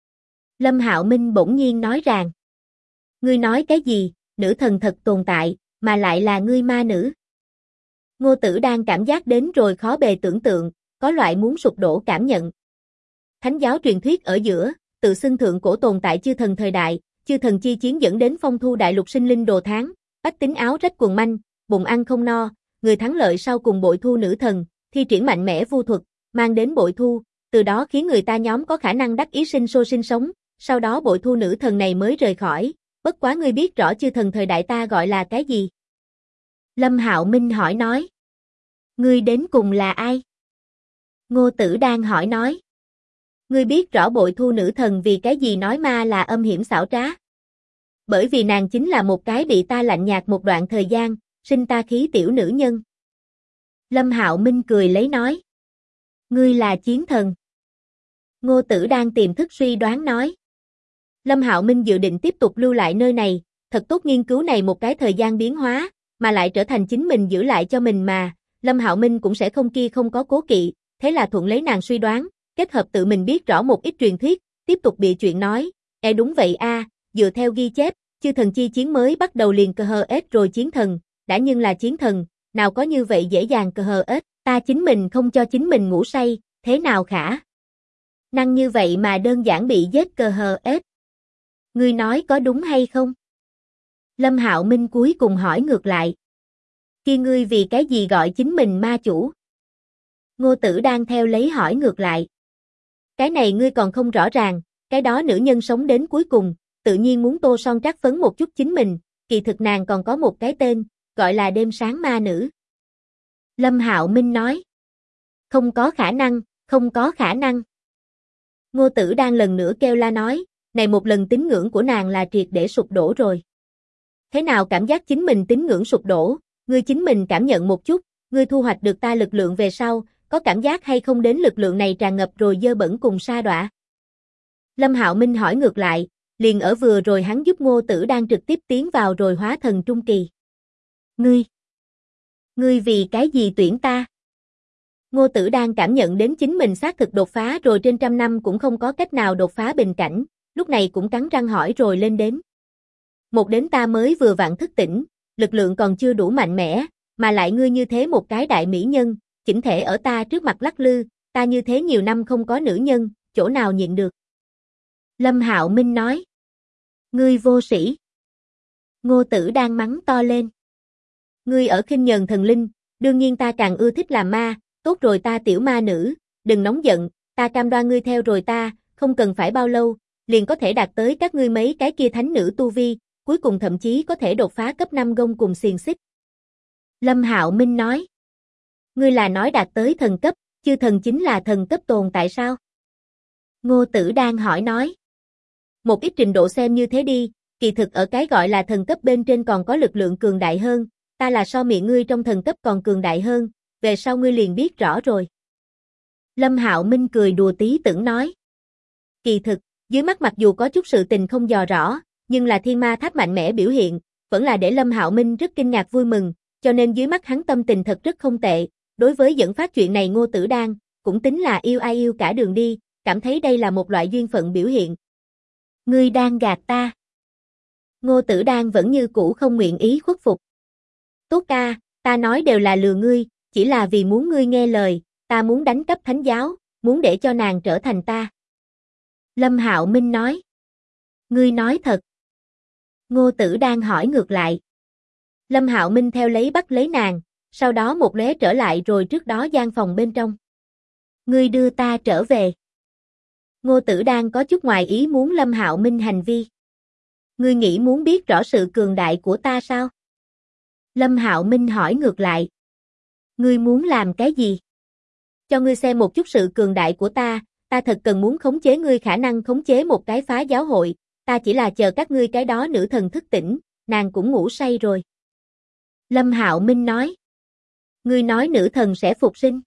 Lâm Hạo Minh bỗng nhiên nói rằng. Ngươi nói cái gì, nữ thần thật tồn tại, mà lại là ngươi ma nữ. Ngô Tử đang cảm giác đến rồi khó bề tưởng tượng, có loại muốn sụp đổ cảm nhận. Thánh giáo truyền thuyết ở giữa, tự xưng thượng cổ tồn tại chư thần thời đại, chư thần chi chiến dẫn đến phong thu đại lục sinh linh đồ tháng, bách tính áo rách quần manh, bụng ăn không no, người thắng lợi sau cùng bội thu nữ thần, thi triển mạnh mẽ vu thuật, mang đến bội thu, từ đó khiến người ta nhóm có khả năng đắc ý sinh sôi sinh sống, sau đó bội thu nữ thần này mới rời khỏi, bất quá ngươi biết rõ chư thần thời đại ta gọi là cái gì? Lâm Hạo Minh hỏi nói. Ngươi đến cùng là ai? Ngô Tử đang hỏi nói. Ngươi biết rõ bội thu nữ thần vì cái gì nói ma là âm hiểm xảo trá? Bởi vì nàng chính là một cái bị ta lạnh nhạt một đoạn thời gian, sinh ta khí tiểu nữ nhân. Lâm Hạo Minh cười lấy nói. Ngươi là chiến thần. Ngô Tử đang tiềm thức suy đoán nói. Lâm Hạo Minh dự định tiếp tục lưu lại nơi này, thật tốt nghiên cứu này một cái thời gian biến hóa, mà lại trở thành chính mình giữ lại cho mình mà, Lâm Hạo Minh cũng sẽ không có cố kỵ, thế là thuận lấy nàng suy đoán, kết hợp tự mình biết rõ một ít truyền thuyết, tiếp tục bịa chuyện nói, đúng vậy a, dựa theo ghi chép, chư thần chi chiến mới bắt đầu liền cơ hờ ết rồi chiến thần, đã nhưng là chiến thần, nào có như vậy dễ dàng cơ hờ ết, ta chính mình không cho chính mình ngủ say, thế nào khả năng như vậy mà đơn giản bị giết cơ hờ ết. Ngươi nói có đúng hay không? Lâm Hạo Minh cuối cùng hỏi ngược lại. Kia ngươi vì cái gì gọi chính mình ma chủ? Ngô Tử đang theo lấy hỏi ngược lại. Cái này ngươi còn không rõ ràng, cái đó nữ nhân sống đến cuối cùng, tự nhiên muốn tô son trắc phấn một chút chính mình, kỳ thực nàng còn có một cái tên, gọi là đêm sáng ma nữ. Lâm Hạo Minh nói. Không có khả năng, không có khả năng. Ngô Tử đang lần nữa kêu la nói, này một lần tín ngưỡng của nàng là triệt để sụp đổ rồi. Thế nào cảm giác chính mình tín ngưỡng sụp đổ, ngươi chính mình cảm nhận một chút, ngươi thu hoạch được ta lực lượng về sau, có cảm giác hay không đến lực lượng này tràn ngập rồi dơ bẩn cùng sa đọa? Lâm Hạo Minh hỏi ngược lại, liền ở vừa rồi hắn giúp Ngô Tử đang trực tiếp tiến vào rồi hóa thần trung kỳ. Ngươi vì cái gì tuyển ta? Ngô Tử đang cảm nhận đến chính mình xác thực đột phá rồi trên trăm năm cũng không có cách nào đột phá bình cảnh, lúc này cũng cắn răng hỏi rồi lên đến. Một đến ta mới vừa vặn thức tỉnh, lực lượng còn chưa đủ mạnh mẽ, mà lại ngươi như thế một cái đại mỹ nhân, chỉnh thể ở ta trước mặt lắc lư, ta như thế nhiều năm không có nữ nhân, chỗ nào nhịn được. Lâm Hạo Minh nói. Ngươi vô sĩ. Ngô Tử đang mắng to lên. Ngươi ở khinh nhờn thần linh, đương nhiên ta càng ưa thích làm ma, tốt rồi ta tiểu ma nữ, đừng nóng giận, ta cam đoan ngươi theo rồi ta, không cần phải bao lâu, liền có thể đạt tới các ngươi mấy cái kia thánh nữ tu vi, cuối cùng thậm chí có thể đột phá cấp 5 gông cùng xiềng xích. Lâm Hạo Minh nói. Ngươi là nói đạt tới thần cấp, chư thần chính là thần cấp tồn tại sao? Ngô Tử đang hỏi nói. Một ít trình độ xem như thế đi, kỳ thực ở cái gọi là thần cấp bên trên còn có lực lượng cường đại hơn, ta là so miệng ngươi trong thần cấp còn cường đại hơn, về sau ngươi liền biết rõ rồi. Lâm Hạo Minh cười đùa tí tưởng nói. Kỳ thực, dưới mắt mặc dù có chút sự tình không dò rõ, nhưng là thiên ma tháp mạnh mẽ biểu hiện, vẫn là để Lâm Hạo Minh rất kinh ngạc vui mừng, cho nên dưới mắt hắn tâm tình thật rất không tệ, đối với dẫn phát chuyện này Ngô Tử Đang, cũng tính là yêu ai yêu cả đường đi, cảm thấy đây là một loại duyên phận biểu hiện. Ngươi đang gạt ta. Ngô Tử Đang vẫn như cũ không nguyện ý khuất phục. Tốt ca, ta nói đều là lừa ngươi, chỉ là vì muốn ngươi nghe lời, ta muốn đánh cắp thánh giáo, muốn để cho nàng trở thành ta. Lâm Hạo Minh nói. Ngươi nói thật. Ngô Tử đang hỏi ngược lại. Lâm Hạo Minh theo lấy bắt lấy nàng, sau đó một lóe trở lại rồi trước đó gian phòng bên trong. Ngươi đưa ta trở về. Ngô Tử đang có chút ngoài ý muốn Lâm Hạo Minh hành vi. Ngươi nghĩ muốn biết rõ sự cường đại của ta sao? Lâm Hạo Minh hỏi ngược lại. Ngươi muốn làm cái gì? Cho ngươi xem một chút sự cường đại của ta thật cần muốn khống chế ngươi khả năng khống chế một cái phá giáo hội, ta chỉ là chờ các ngươi cái đó nữ thần thức tỉnh, nàng cũng ngủ say rồi. Lâm Hạo Minh nói. Ngươi nói nữ thần sẽ phục sinh?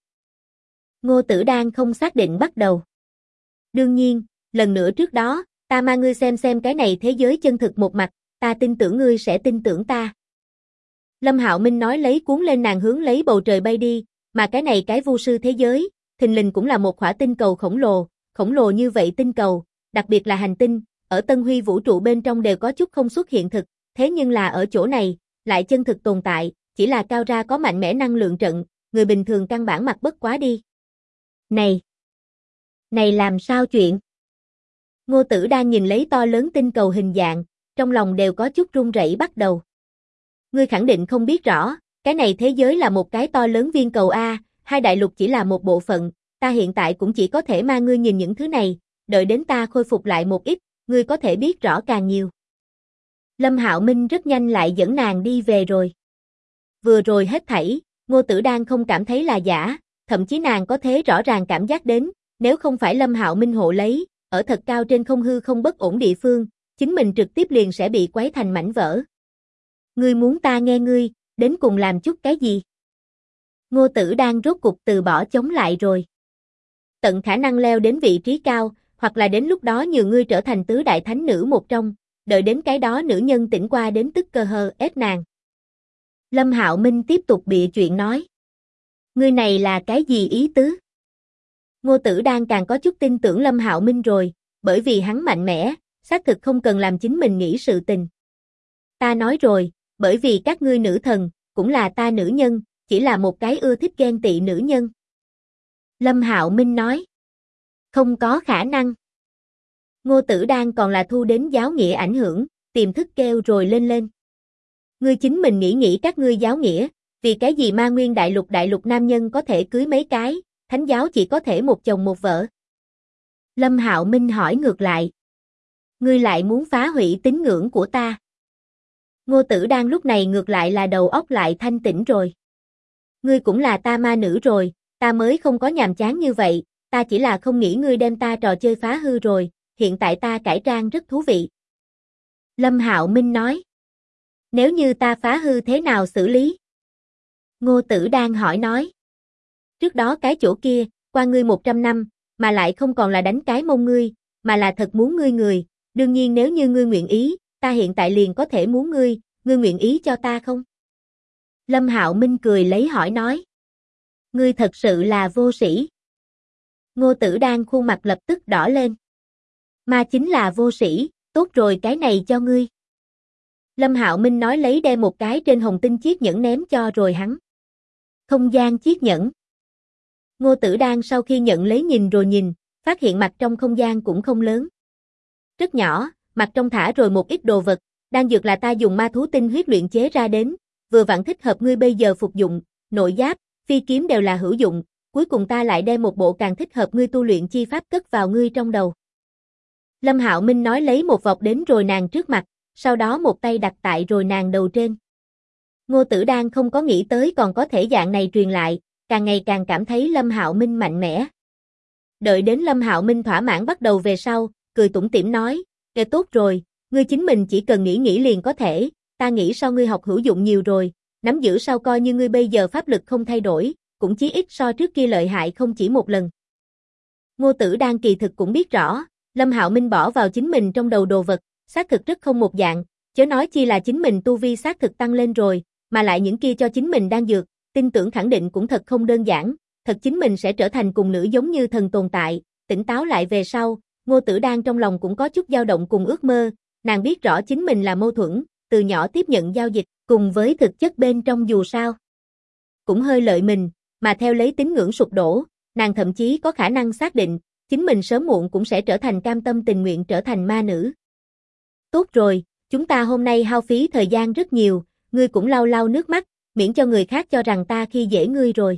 Ngô Tử đang không xác định bắt đầu. Đương nhiên, lần nữa trước đó, ta mang ngươi xem cái này thế giới chân thực một mặt, ta tin tưởng ngươi sẽ tin tưởng ta. Lâm Hạo Minh nói lấy cuốn lên nàng hướng lấy bầu trời bay đi, mà cái này cái vu sư thế giới, thình lình cũng là một khỏa tinh cầu khổng lồ như vậy tinh cầu, đặc biệt là hành tinh, ở Tân Huy vũ trụ bên trong đều có chút không xuất hiện thực, thế nhưng là ở chỗ này, lại chân thực tồn tại, chỉ là cao ra có mạnh mẽ năng lượng trận, người bình thường căn bản mặc bất quá đi. Này làm sao chuyện? Ngô Tử đang nhìn lấy to lớn tinh cầu hình dạng, trong lòng đều có chút run rẩy bắt đầu. Ngươi khẳng định không biết rõ, cái này thế giới là một cái to lớn viên cầu A, hai đại lục chỉ là một bộ phận, ta hiện tại cũng chỉ có thể mang ngươi nhìn những thứ này, đợi đến ta khôi phục lại một ít, ngươi có thể biết rõ càng nhiều. Lâm Hạo Minh rất nhanh lại dẫn nàng đi về rồi. Vừa rồi hết thảy, Ngô Tử Đang không cảm thấy là giả, thậm chí nàng có thể rõ ràng cảm giác đến, nếu không phải Lâm Hạo Minh hộ lấy, ở thật cao trên không hư không bất ổn địa phương, chính mình trực tiếp liền sẽ bị quấy thành mảnh vỡ. Ngươi muốn ta nghe ngươi, đến cùng làm chút cái gì? Ngô Tử Đang rốt cục từ bỏ chống lại rồi. Tận khả năng leo đến vị trí cao, hoặc là đến lúc đó nhường ngươi trở thành tứ đại thánh nữ một trong, đợi đến cái đó nữ nhân tỉnh qua đến tức cơ hờ ép nàng. Lâm Hạo Minh tiếp tục bịa chuyện nói. Ngươi này là cái gì ý tứ? Ngô Tử Đang càng có chút tin tưởng Lâm Hạo Minh rồi, bởi vì hắn mạnh mẽ, xác thực không cần làm chính mình nghĩ sự tình. Ta nói rồi, bởi vì các ngươi nữ thần, cũng là ta nữ nhân, chỉ là một cái ưa thích ghen tị nữ nhân. Lâm Hạo Minh nói. Không có khả năng. Ngô Tử Đang còn là thu đến giáo nghĩa ảnh hưởng, tiềm thức kêu rồi lên. Ngươi chính mình nghĩ các ngươi giáo nghĩa, vì cái gì Ma Nguyên đại lục nam nhân có thể cưới mấy cái, thánh giáo chỉ có thể một chồng một vợ. Lâm Hạo Minh hỏi ngược lại. Ngươi lại muốn phá hủy tín ngưỡng của ta. Ngô Tử Đang lúc này ngược lại là đầu óc lại thanh tĩnh rồi. Ngươi cũng là ta ma nữ rồi, ta mới không có nhàm chán như vậy, ta chỉ là không nghĩ ngươi đem ta trò chơi phá hư rồi, hiện tại ta cải trang rất thú vị. Lâm Hạo Minh nói. Nếu như ta phá hư thế nào xử lý? Ngô Tử Đang hỏi nói. Trước đó cái chỗ kia, qua ngươi 100 năm, mà lại không còn là đánh cái mông ngươi, mà là thật muốn ngươi người, đương nhiên nếu như ngươi nguyện ý, ta hiện tại liền có thể muốn ngươi nguyện ý cho ta không? Lâm Hạo Minh cười lấy hỏi nói. Ngươi thật sự là vô sĩ. Ngô Tử Đang khuôn mặt lập tức đỏ lên. Mà chính là vô sĩ, tốt rồi cái này cho ngươi. Lâm Hạo Minh nói lấy đem một cái trên hồng tinh chiếc nhẫn ném cho rồi hắn. Không gian chiếc nhẫn. Ngô Tử Đang sau khi nhận lấy nhìn rồi nhìn, phát hiện mặt trong không gian cũng không lớn. Rất nhỏ, mặt trong thả rồi một ít đồ vật, đan dược là ta dùng ma thú tinh huyết luyện chế ra đến, vừa vặn thích hợp ngươi bây giờ phục dụng, nội giáp, phi kiếm đều là hữu dụng, cuối cùng ta lại đem một bộ càng thích hợp ngươi tu luyện chi pháp cất vào ngươi trong đầu. Lâm Hạo Minh nói lấy một vọc đến rồi nàng trước mặt, sau đó một tay đặt tại rồi nàng đầu trên. Ngô Tử Đang không có nghĩ tới còn có thể dạng này truyền lại, càng ngày càng cảm thấy Lâm Hạo Minh mạnh mẽ. Đợi đến Lâm Hạo Minh thỏa mãn bắt đầu về sau, cười tủm tỉm nói, nghe tốt rồi, ngươi chính mình chỉ cần nghĩ liền có thể, ta nghĩ sau ngươi học hữu dụng nhiều rồi, nắm giữ sau coi như ngươi bây giờ pháp lực không thay đổi, cũng chí ít so trước kia lợi hại không chỉ một lần. Ngô Tử Đang kỳ thực cũng biết rõ, Lâm Hạo Minh bỏ vào chính mình trong đầu đồ vật, xác thực rất không một dạng, chớ nói chi là chính mình tu vi xác thực tăng lên rồi, mà lại những kia cho chính mình đang dược, tin tưởng khẳng định cũng thật không đơn giản, thật chính mình sẽ trở thành cùng nữ giống như thần tồn tại, tỉnh táo lại về sau, Ngô Tử Đang trong lòng cũng có chút dao động cùng ước mơ, nàng biết rõ chính mình là mâu thuẫn, từ nhỏ tiếp nhận giao dịch, cùng với thực chất bên trong dù sao. Cũng hơi lợi mình, mà theo lấy tín ngưỡng sụp đổ, nàng thậm chí có khả năng xác định, chính mình sớm muộn cũng sẽ trở thành cam tâm tình nguyện trở thành ma nữ. Tốt rồi, chúng ta hôm nay hao phí thời gian rất nhiều, ngươi cũng lau lau nước mắt, miễn cho người khác cho rằng ta khi dễ ngươi rồi.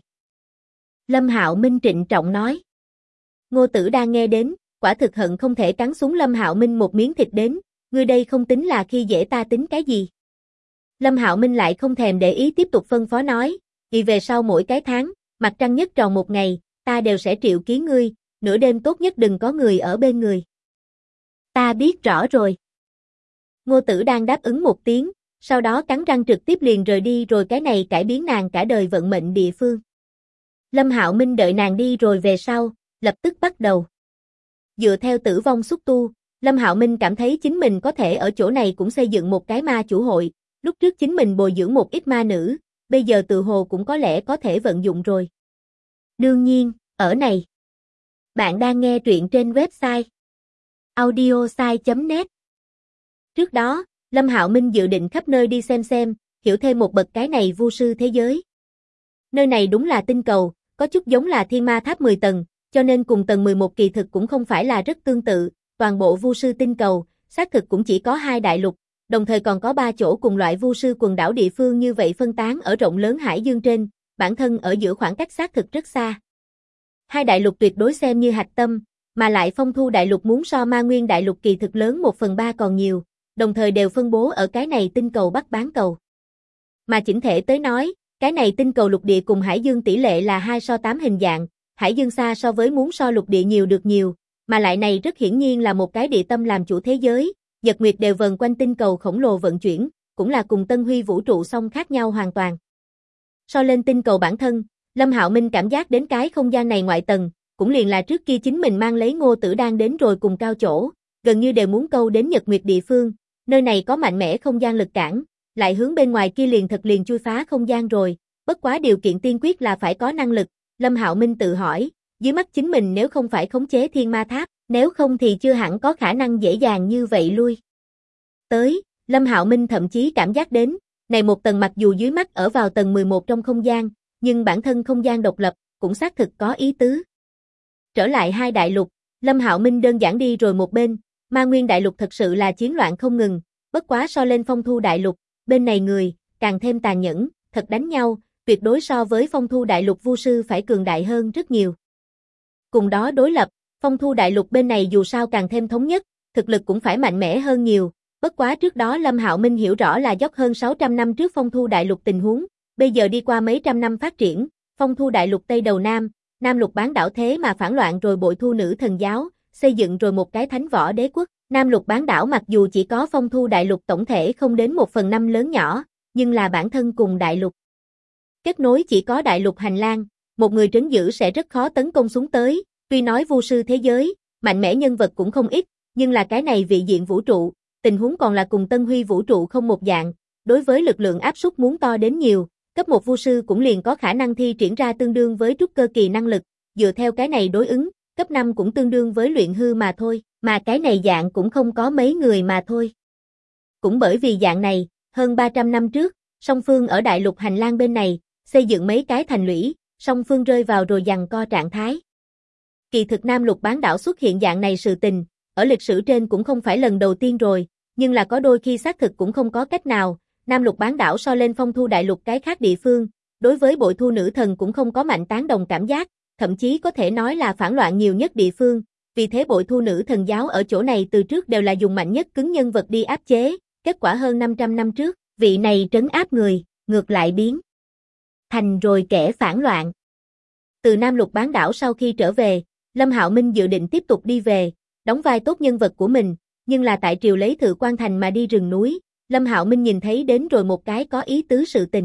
Lâm Hạo Minh trịnh trọng nói. Ngô Tử Đang nghe đến, quả thực hận không thể cắn xuống Lâm Hạo Minh một miếng thịt đến, ngươi đây không tính là khi dễ ta tính cái gì. Lâm Hạo Minh lại không thèm để ý tiếp tục phân phó nói, vì về sau mỗi cái tháng, mặt trăng nhất tròn một ngày, ta đều sẽ triệu kiến ngươi, nửa đêm tốt nhất đừng có người ở bên người. Ta biết rõ rồi. Ngô Tử Đang đáp ứng một tiếng, sau đó cắn răng trực tiếp liền rời đi rồi cái này cải biến nàng cả đời vận mệnh địa phương. Lâm Hạo Minh đợi nàng đi rồi về sau, lập tức bắt đầu. Dựa theo tử vong xúc tu, Lâm Hạo Minh cảm thấy chính mình có thể ở chỗ này cũng xây dựng một cái ma chủ hội, lúc trước chính mình bồi dưỡng một ít ma nữ, bây giờ tự hồ cũng có lẽ có thể vận dụng rồi. Đương nhiên, ở này. Bạn đang nghe truyện trên website audiosai.net. Trước đó, Lâm Hạo Minh dự định khắp nơi đi xem, hiểu thêm một bậc cái này vu sư thế giới. Nơi này đúng là tinh cầu, có chút giống là thiên ma tháp 10 tầng, cho nên cùng tầng 11 kỳ thực cũng không phải là rất tương tự, toàn bộ vu sư tinh cầu, xác thực cũng chỉ có 2 đại lục, đồng thời còn có 3 chỗ cùng loại vu sư quần đảo địa phương như vậy phân tán ở rộng lớn hải dương trên, bản thân ở giữa khoảng cách xác thực rất xa. 2 đại lục tuyệt đối xem như hạch tâm, mà lại Phong Thu đại lục muốn so Ma Nguyên đại lục kỳ thực lớn 1/3 còn nhiều, đồng thời đều phân bố ở cái này tinh cầu Bắc bán cầu. Mà chỉnh thể tới nói, cái này tinh cầu lục địa cùng hải dương tỷ lệ là 2:8 hình dạng, hải dương xa so với muốn so lục địa nhiều được nhiều, mà lại này rất hiển nhiên là một cái địa tâm làm chủ thế giới, nhật nguyệt đều vần quanh tinh cầu khổng lồ vận chuyển, cũng là cùng Tân Huy vũ trụ song khác nhau hoàn toàn. So lên tinh cầu bản thân, Lâm Hạo Minh cảm giác đến cái không gian này ngoại tầng, cũng liền là trước kia chính mình mang lấy Ngô Tử Đan đến rồi cùng cao chỗ, gần như đều muốn câu đến nhật nguyệt địa phương, nơi này có mạnh mẽ không gian lực cản, lại hướng bên ngoài kia liền thật liền chui phá không gian rồi, bất quá điều kiện tiên quyết là phải có năng lực, Lâm Hạo Minh tự hỏi, dưới mắt chính mình nếu không phải khống chế thiên ma tháp, nếu không thì chưa hẳn có khả năng dễ dàng như vậy lui. Tới, Lâm Hạo Minh thậm chí cảm giác đến, này một tầng mặc dù dưới mắt ở vào tầng 11 trong không gian, nhưng bản thân không gian độc lập, cũng xác thực có ý tứ. Trở lại 2 đại lục, Lâm Hạo Minh đơn giản đi rồi một bên, Ma Nguyên đại lục thật sự là chiến loạn không ngừng, bất quá so lên Phong Thu đại lục, bên này người, càng thêm tàn nhẫn, thật đánh nhau, tuyệt đối so với Phong Thu đại lục vu sư phải cường đại hơn rất nhiều. Cùng đó đối lập, Phong Thu đại lục bên này dù sao càng thêm thống nhất, thực lực cũng phải mạnh mẽ hơn nhiều, bất quá trước đó Lâm Hạo Minh hiểu rõ là dốc hơn 600 năm trước Phong Thu đại lục tình huống, bây giờ đi qua mấy trăm năm phát triển, Phong Thu đại lục Tây Đầu Nam, Nam Lục bán đảo thế mà phản loạn rồi bội thu nữ thần giáo, xây dựng rồi một cái thánh võ đế quốc. Nam Lục bán đảo mặc dù chỉ có Phong Thu đại lục tổng thể không đến 1/5 lớn nhỏ, nhưng là bản thân cùng đại lục. Kết nối chỉ có đại lục hành lang, một người trấn giữ sẽ rất khó tấn công xuống tới, tuy nói vu sư thế giới, mạnh mẽ nhân vật cũng không ít, nhưng là cái này vị diện vũ trụ, tình huống còn là cùng Tân Huy vũ trụ không một dạng, đối với lực lượng áp suất muốn to đến nhiều, cấp 1 vu sư cũng liền có khả năng thi triển ra tương đương với trúc cơ kỳ năng lực, dựa theo cái này đối ứng, cấp 5 cũng tương đương với luyện hư mà thôi, mà cái này dạng cũng không có mấy người mà thôi. Cũng bởi vì dạng này, hơn 300 năm trước, song phương ở đại lục hành lang bên này, xây dựng mấy cái thành lũy, song phương rơi vào rồi giằng co trạng thái. Kỳ thực Nam Lục bán đảo xuất hiện dạng này sự tình, ở lịch sử trên cũng không phải lần đầu tiên rồi, nhưng là có đôi khi xác thực cũng không có cách nào, Nam Lục bán đảo so lên Phong Thu đại lục cái khác địa phương, đối với bội thu nữ thần cũng không có mạnh tán đồng cảm giác, thậm chí có thể nói là phản loạn nhiều nhất địa phương, vì thế bội thu nữ thần giáo ở chỗ này từ trước đều là dùng mạnh nhất cứng nhân vật đi áp chế, kết quả hơn 500 năm trước, vị này trấn áp người, ngược lại biến thành rồi kẻ phản loạn. Từ Nam Lục bán đảo sau khi trở về, Lâm Hạo Minh dự định tiếp tục đi về, đóng vai tốt nhân vật của mình, nhưng là tại triều lấy Thự Quan Thành mà đi rừng núi, Lâm Hạo Minh nhìn thấy đến rồi một cái có ý tứ sự tình.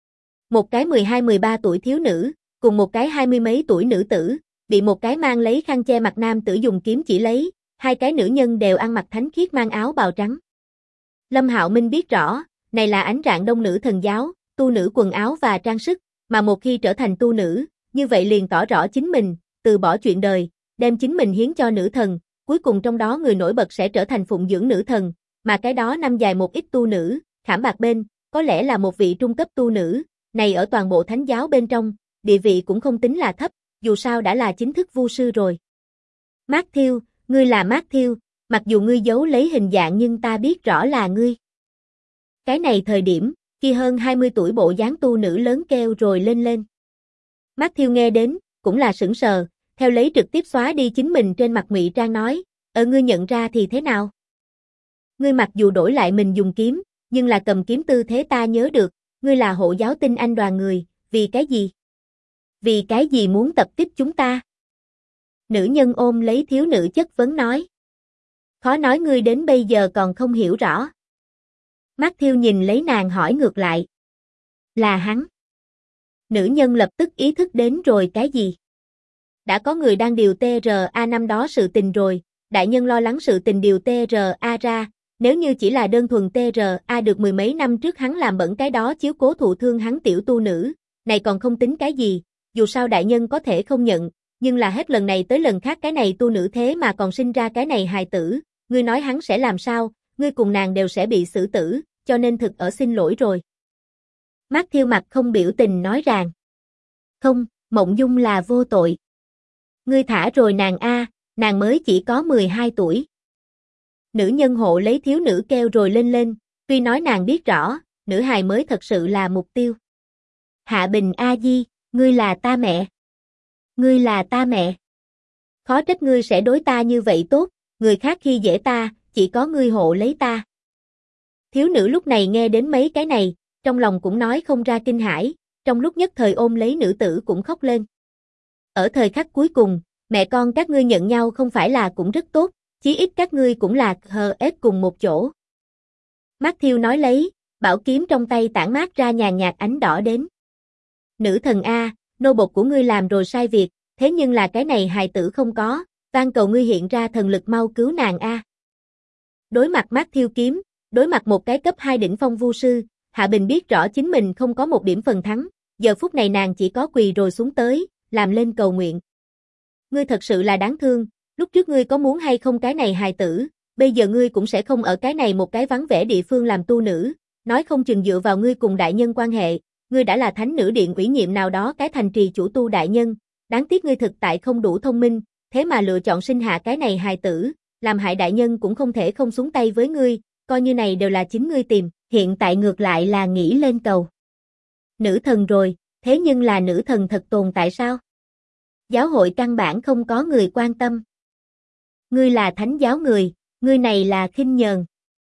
Một cái 12-13 tuổi thiếu nữ, cùng một cái 20 mấy tuổi nữ tử, bị một cái mang lấy khăn che mặt nam tử dùng kiếm chỉ lấy, hai cái nữ nhân đều ăn mặc thánh khiết mang áo bào trắng. Lâm Hạo Minh biết rõ, này là ánh rạng đông nữ thần giáo, tu nữ quần áo và trang sức, mà một khi trở thành tu nữ, như vậy liền tỏ rõ chính mình, từ bỏ chuyện đời, đem chính mình hiến cho nữ thần, cuối cùng trong đó người nổi bật sẽ trở thành phụng dưỡng nữ thần, mà cái đó năm dài một ít tu nữ, khảm bạc bên, có lẽ là một vị trung cấp tu nữ, này ở toàn bộ thánh giáo bên trong, địa vị cũng không tính là thấp, dù sao đã là chính thức vu sư rồi. Matthew, ngươi là Matthew, mặc dù ngươi giấu lấy hình dạng nhưng ta biết rõ là ngươi. Cái này thời điểm, khi hơn 20 tuổi bộ dáng tu nữ lớn kêu rồi lên lên. Matthew nghe đến, cũng là sững sờ, theo lấy trực tiếp xóa đi chính mình trên mặt ngụy trang nói, ngươi nhận ra thì thế nào? Ngươi mặc dù đổi lại mình dùng kiếm, nhưng là cầm kiếm tư thế ta nhớ được, ngươi là hộ giáo tinh anh đoàn người, vì cái gì? Vì cái gì muốn tập kích chúng ta? Nữ nhân ôm lấy thiếu nữ chất vấn nói. Khó nói ngươi đến bây giờ còn không hiểu rõ. Matthew nhìn lấy nàng hỏi ngược lại. Là hắn. Nữ nhân lập tức ý thức đến rồi cái gì? Đã có người đang điều TRA năm đó sự tình rồi, đại nhân lo lắng sự tình điều TRA ra, nếu như chỉ là đơn thuần TRA được mười mấy năm trước hắn làm bẩn cái đó chiếu cố thụ thương hắn tiểu tu nữ, này còn không tính cái gì, dù sao đại nhân có thể không nhận, nhưng là hết lần này tới lần khác cái này tu nữ thế mà còn sinh ra cái này hài tử, ngươi nói hắn sẽ làm sao, ngươi cùng nàng đều sẽ bị xử tử, cho nên thực ở xin lỗi rồi. Matthew mặt không biểu tình nói rằng. Không, Mộng Dung là vô tội. Ngươi thả rồi nàng a, nàng mới chỉ có 12 tuổi. Nữ nhân hộ lấy thiếu nữ kêu rồi lên lên, tuy nói nàng biết rõ, nữ hài mới thật sự là mục tiêu. Hạ Bình a di, ngươi là ta mẹ. Ngươi là ta mẹ. Khó trách ngươi sẽ đối ta như vậy tốt, người khác khi dễ ta, chỉ có ngươi hộ lấy ta. Thiếu nữ lúc này nghe đến mấy cái này, trong lòng cũng nói không ra kinh hãi, trong lúc nhất thời ôm lấy nữ tử cũng khóc lên. Ở thời khắc cuối cùng, mẹ con các ngươi nhận nhau không phải là cũng rất tốt, chí ít các ngươi cũng là hờ ết cùng một chỗ. Matthew nói lấy, bảo kiếm trong tay tản mát ra nhàn nhạt ánh đỏ đến. Nữ thần a, nô bộc của ngươi làm rồi sai việc, thế nhưng là cái này hài tử không có, van cầu ngươi hiện ra thần lực mau cứu nàng a. Đối mặt Matthew kiếm, đối mặt một cái cấp 2 đỉnh phong vu sư, Hạ Bình biết rõ chính mình không có một điểm phần thắng, giờ phút này nàng chỉ có quỳ rồi xuống tới, làm lên cầu nguyện. Ngươi thật sự là đáng thương, lúc trước ngươi có muốn hay không cái này hài tử, bây giờ ngươi cũng sẽ không ở cái này một cái vắng vẻ địa phương làm tu nữ, nói không chừng dựa vào ngươi cùng đại nhân quan hệ, ngươi đã là thánh nữ điện ủy nhiệm nào đó cái thành trì chủ tu đại nhân, đáng tiếc ngươi thực tại không đủ thông minh, thế mà lựa chọn sinh hạ cái này hài tử, làm hại đại nhân cũng không thể không xuống tay với ngươi, coi như này đều là chính ngươi tìm, hiện tại ngược lại là nghĩ lên cầu. Nữ thần rồi, thế nhưng là nữ thần thật tồn tại sao? Giáo hội căn bản không có người quan tâm. Ngươi là thánh giáo người, ngươi này là khinh nhờn.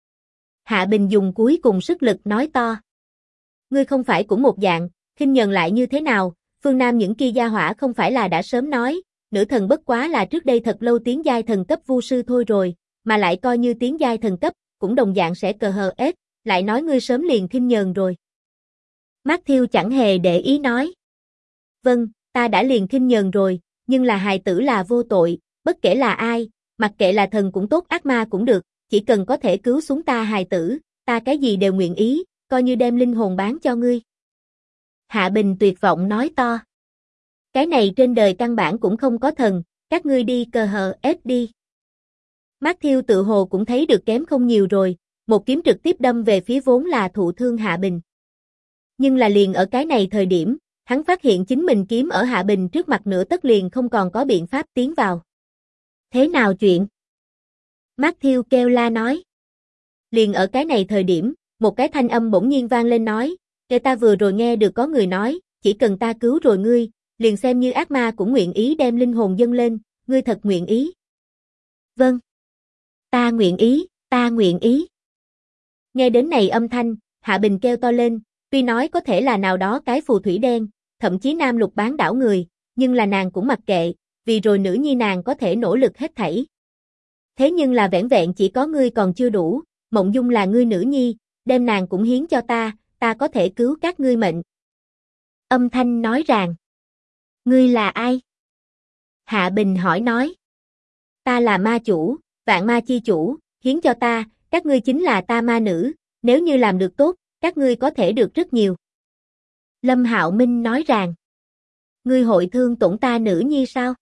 Hạ Bình dùng cuối cùng sức lực nói to. Ngươi không phải cũng một dạng, khinh nhờn lại như thế nào, phương Nam những kia gia hỏa không phải là đã sớm nói, nữ thần bất quá là trước đây thật lâu tiến giai thần cấp vu sư thôi rồi, mà lại coi như tiến giai thần cấp, cũng đồng dạng sẽ cờ hờ ết, lại nói ngươi sớm liền khinh nhờn rồi. Matthew chẳng hề để ý nói. Vâng, ta đã liền khinh nhờn rồi, nhưng là hài tử là vô tội, bất kể là ai, mặc kệ là thần cũng tốt ác ma cũng được, chỉ cần có thể cứu xuống ta hài tử, ta cái gì đều nguyện ý, coi như đem linh hồn bán cho ngươi. Hạ Bình tuyệt vọng nói to. Cái này trên đời căn bản cũng không có thần, các ngươi đi cờ hờ ết đi. Matthew tự hồ cũng thấy được kém không nhiều rồi, một kiếm trực tiếp đâm về phía vốn là thụ thương Hạ Bình. Nhưng là liền ở cái này thời điểm, hắn phát hiện chính mình kiếm ở Hạ Bình trước mặt nửa tấc liền không còn có biện pháp tiến vào. Thế nào chuyện? Matthew kêu la nói. Liền ở cái này thời điểm, một cái thanh âm bỗng nhiên vang lên nói, kể ta vừa rồi nghe được có người nói, chỉ cần ta cứu rồi ngươi, liền xem như ác ma cũng nguyện ý đem linh hồn dâng lên, ngươi thật nguyện ý. Vâng. Ta nguyện ý, ta nguyện ý. Nghe đến này âm thanh, Hạ Bình kêu to lên, tuy nói có thể là nào đó cái phù thủy đen, thậm chí nam lục bán đảo người, nhưng là nàng cũng mặc kệ, vì rồi nữ nhi nàng có thể nỗ lực hết thảy. Thế nhưng là vẻn vẹn chỉ có ngươi còn chưa đủ, Mộng Dung là ngươi nữ nhi, đem nàng cũng hiến cho ta có thể cứu các ngươi mệnh. Âm thanh nói rằng, ngươi là ai? Hạ Bình hỏi nói, ta là ma chủ, vạn ma chi chủ, hiến cho ta, các ngươi chính là ta ma nữ, nếu như làm được tốt, các ngươi có thể được rất nhiều. Lâm Hạo Minh nói rằng, ngươi hội thương tổn ta nữ nhi sao?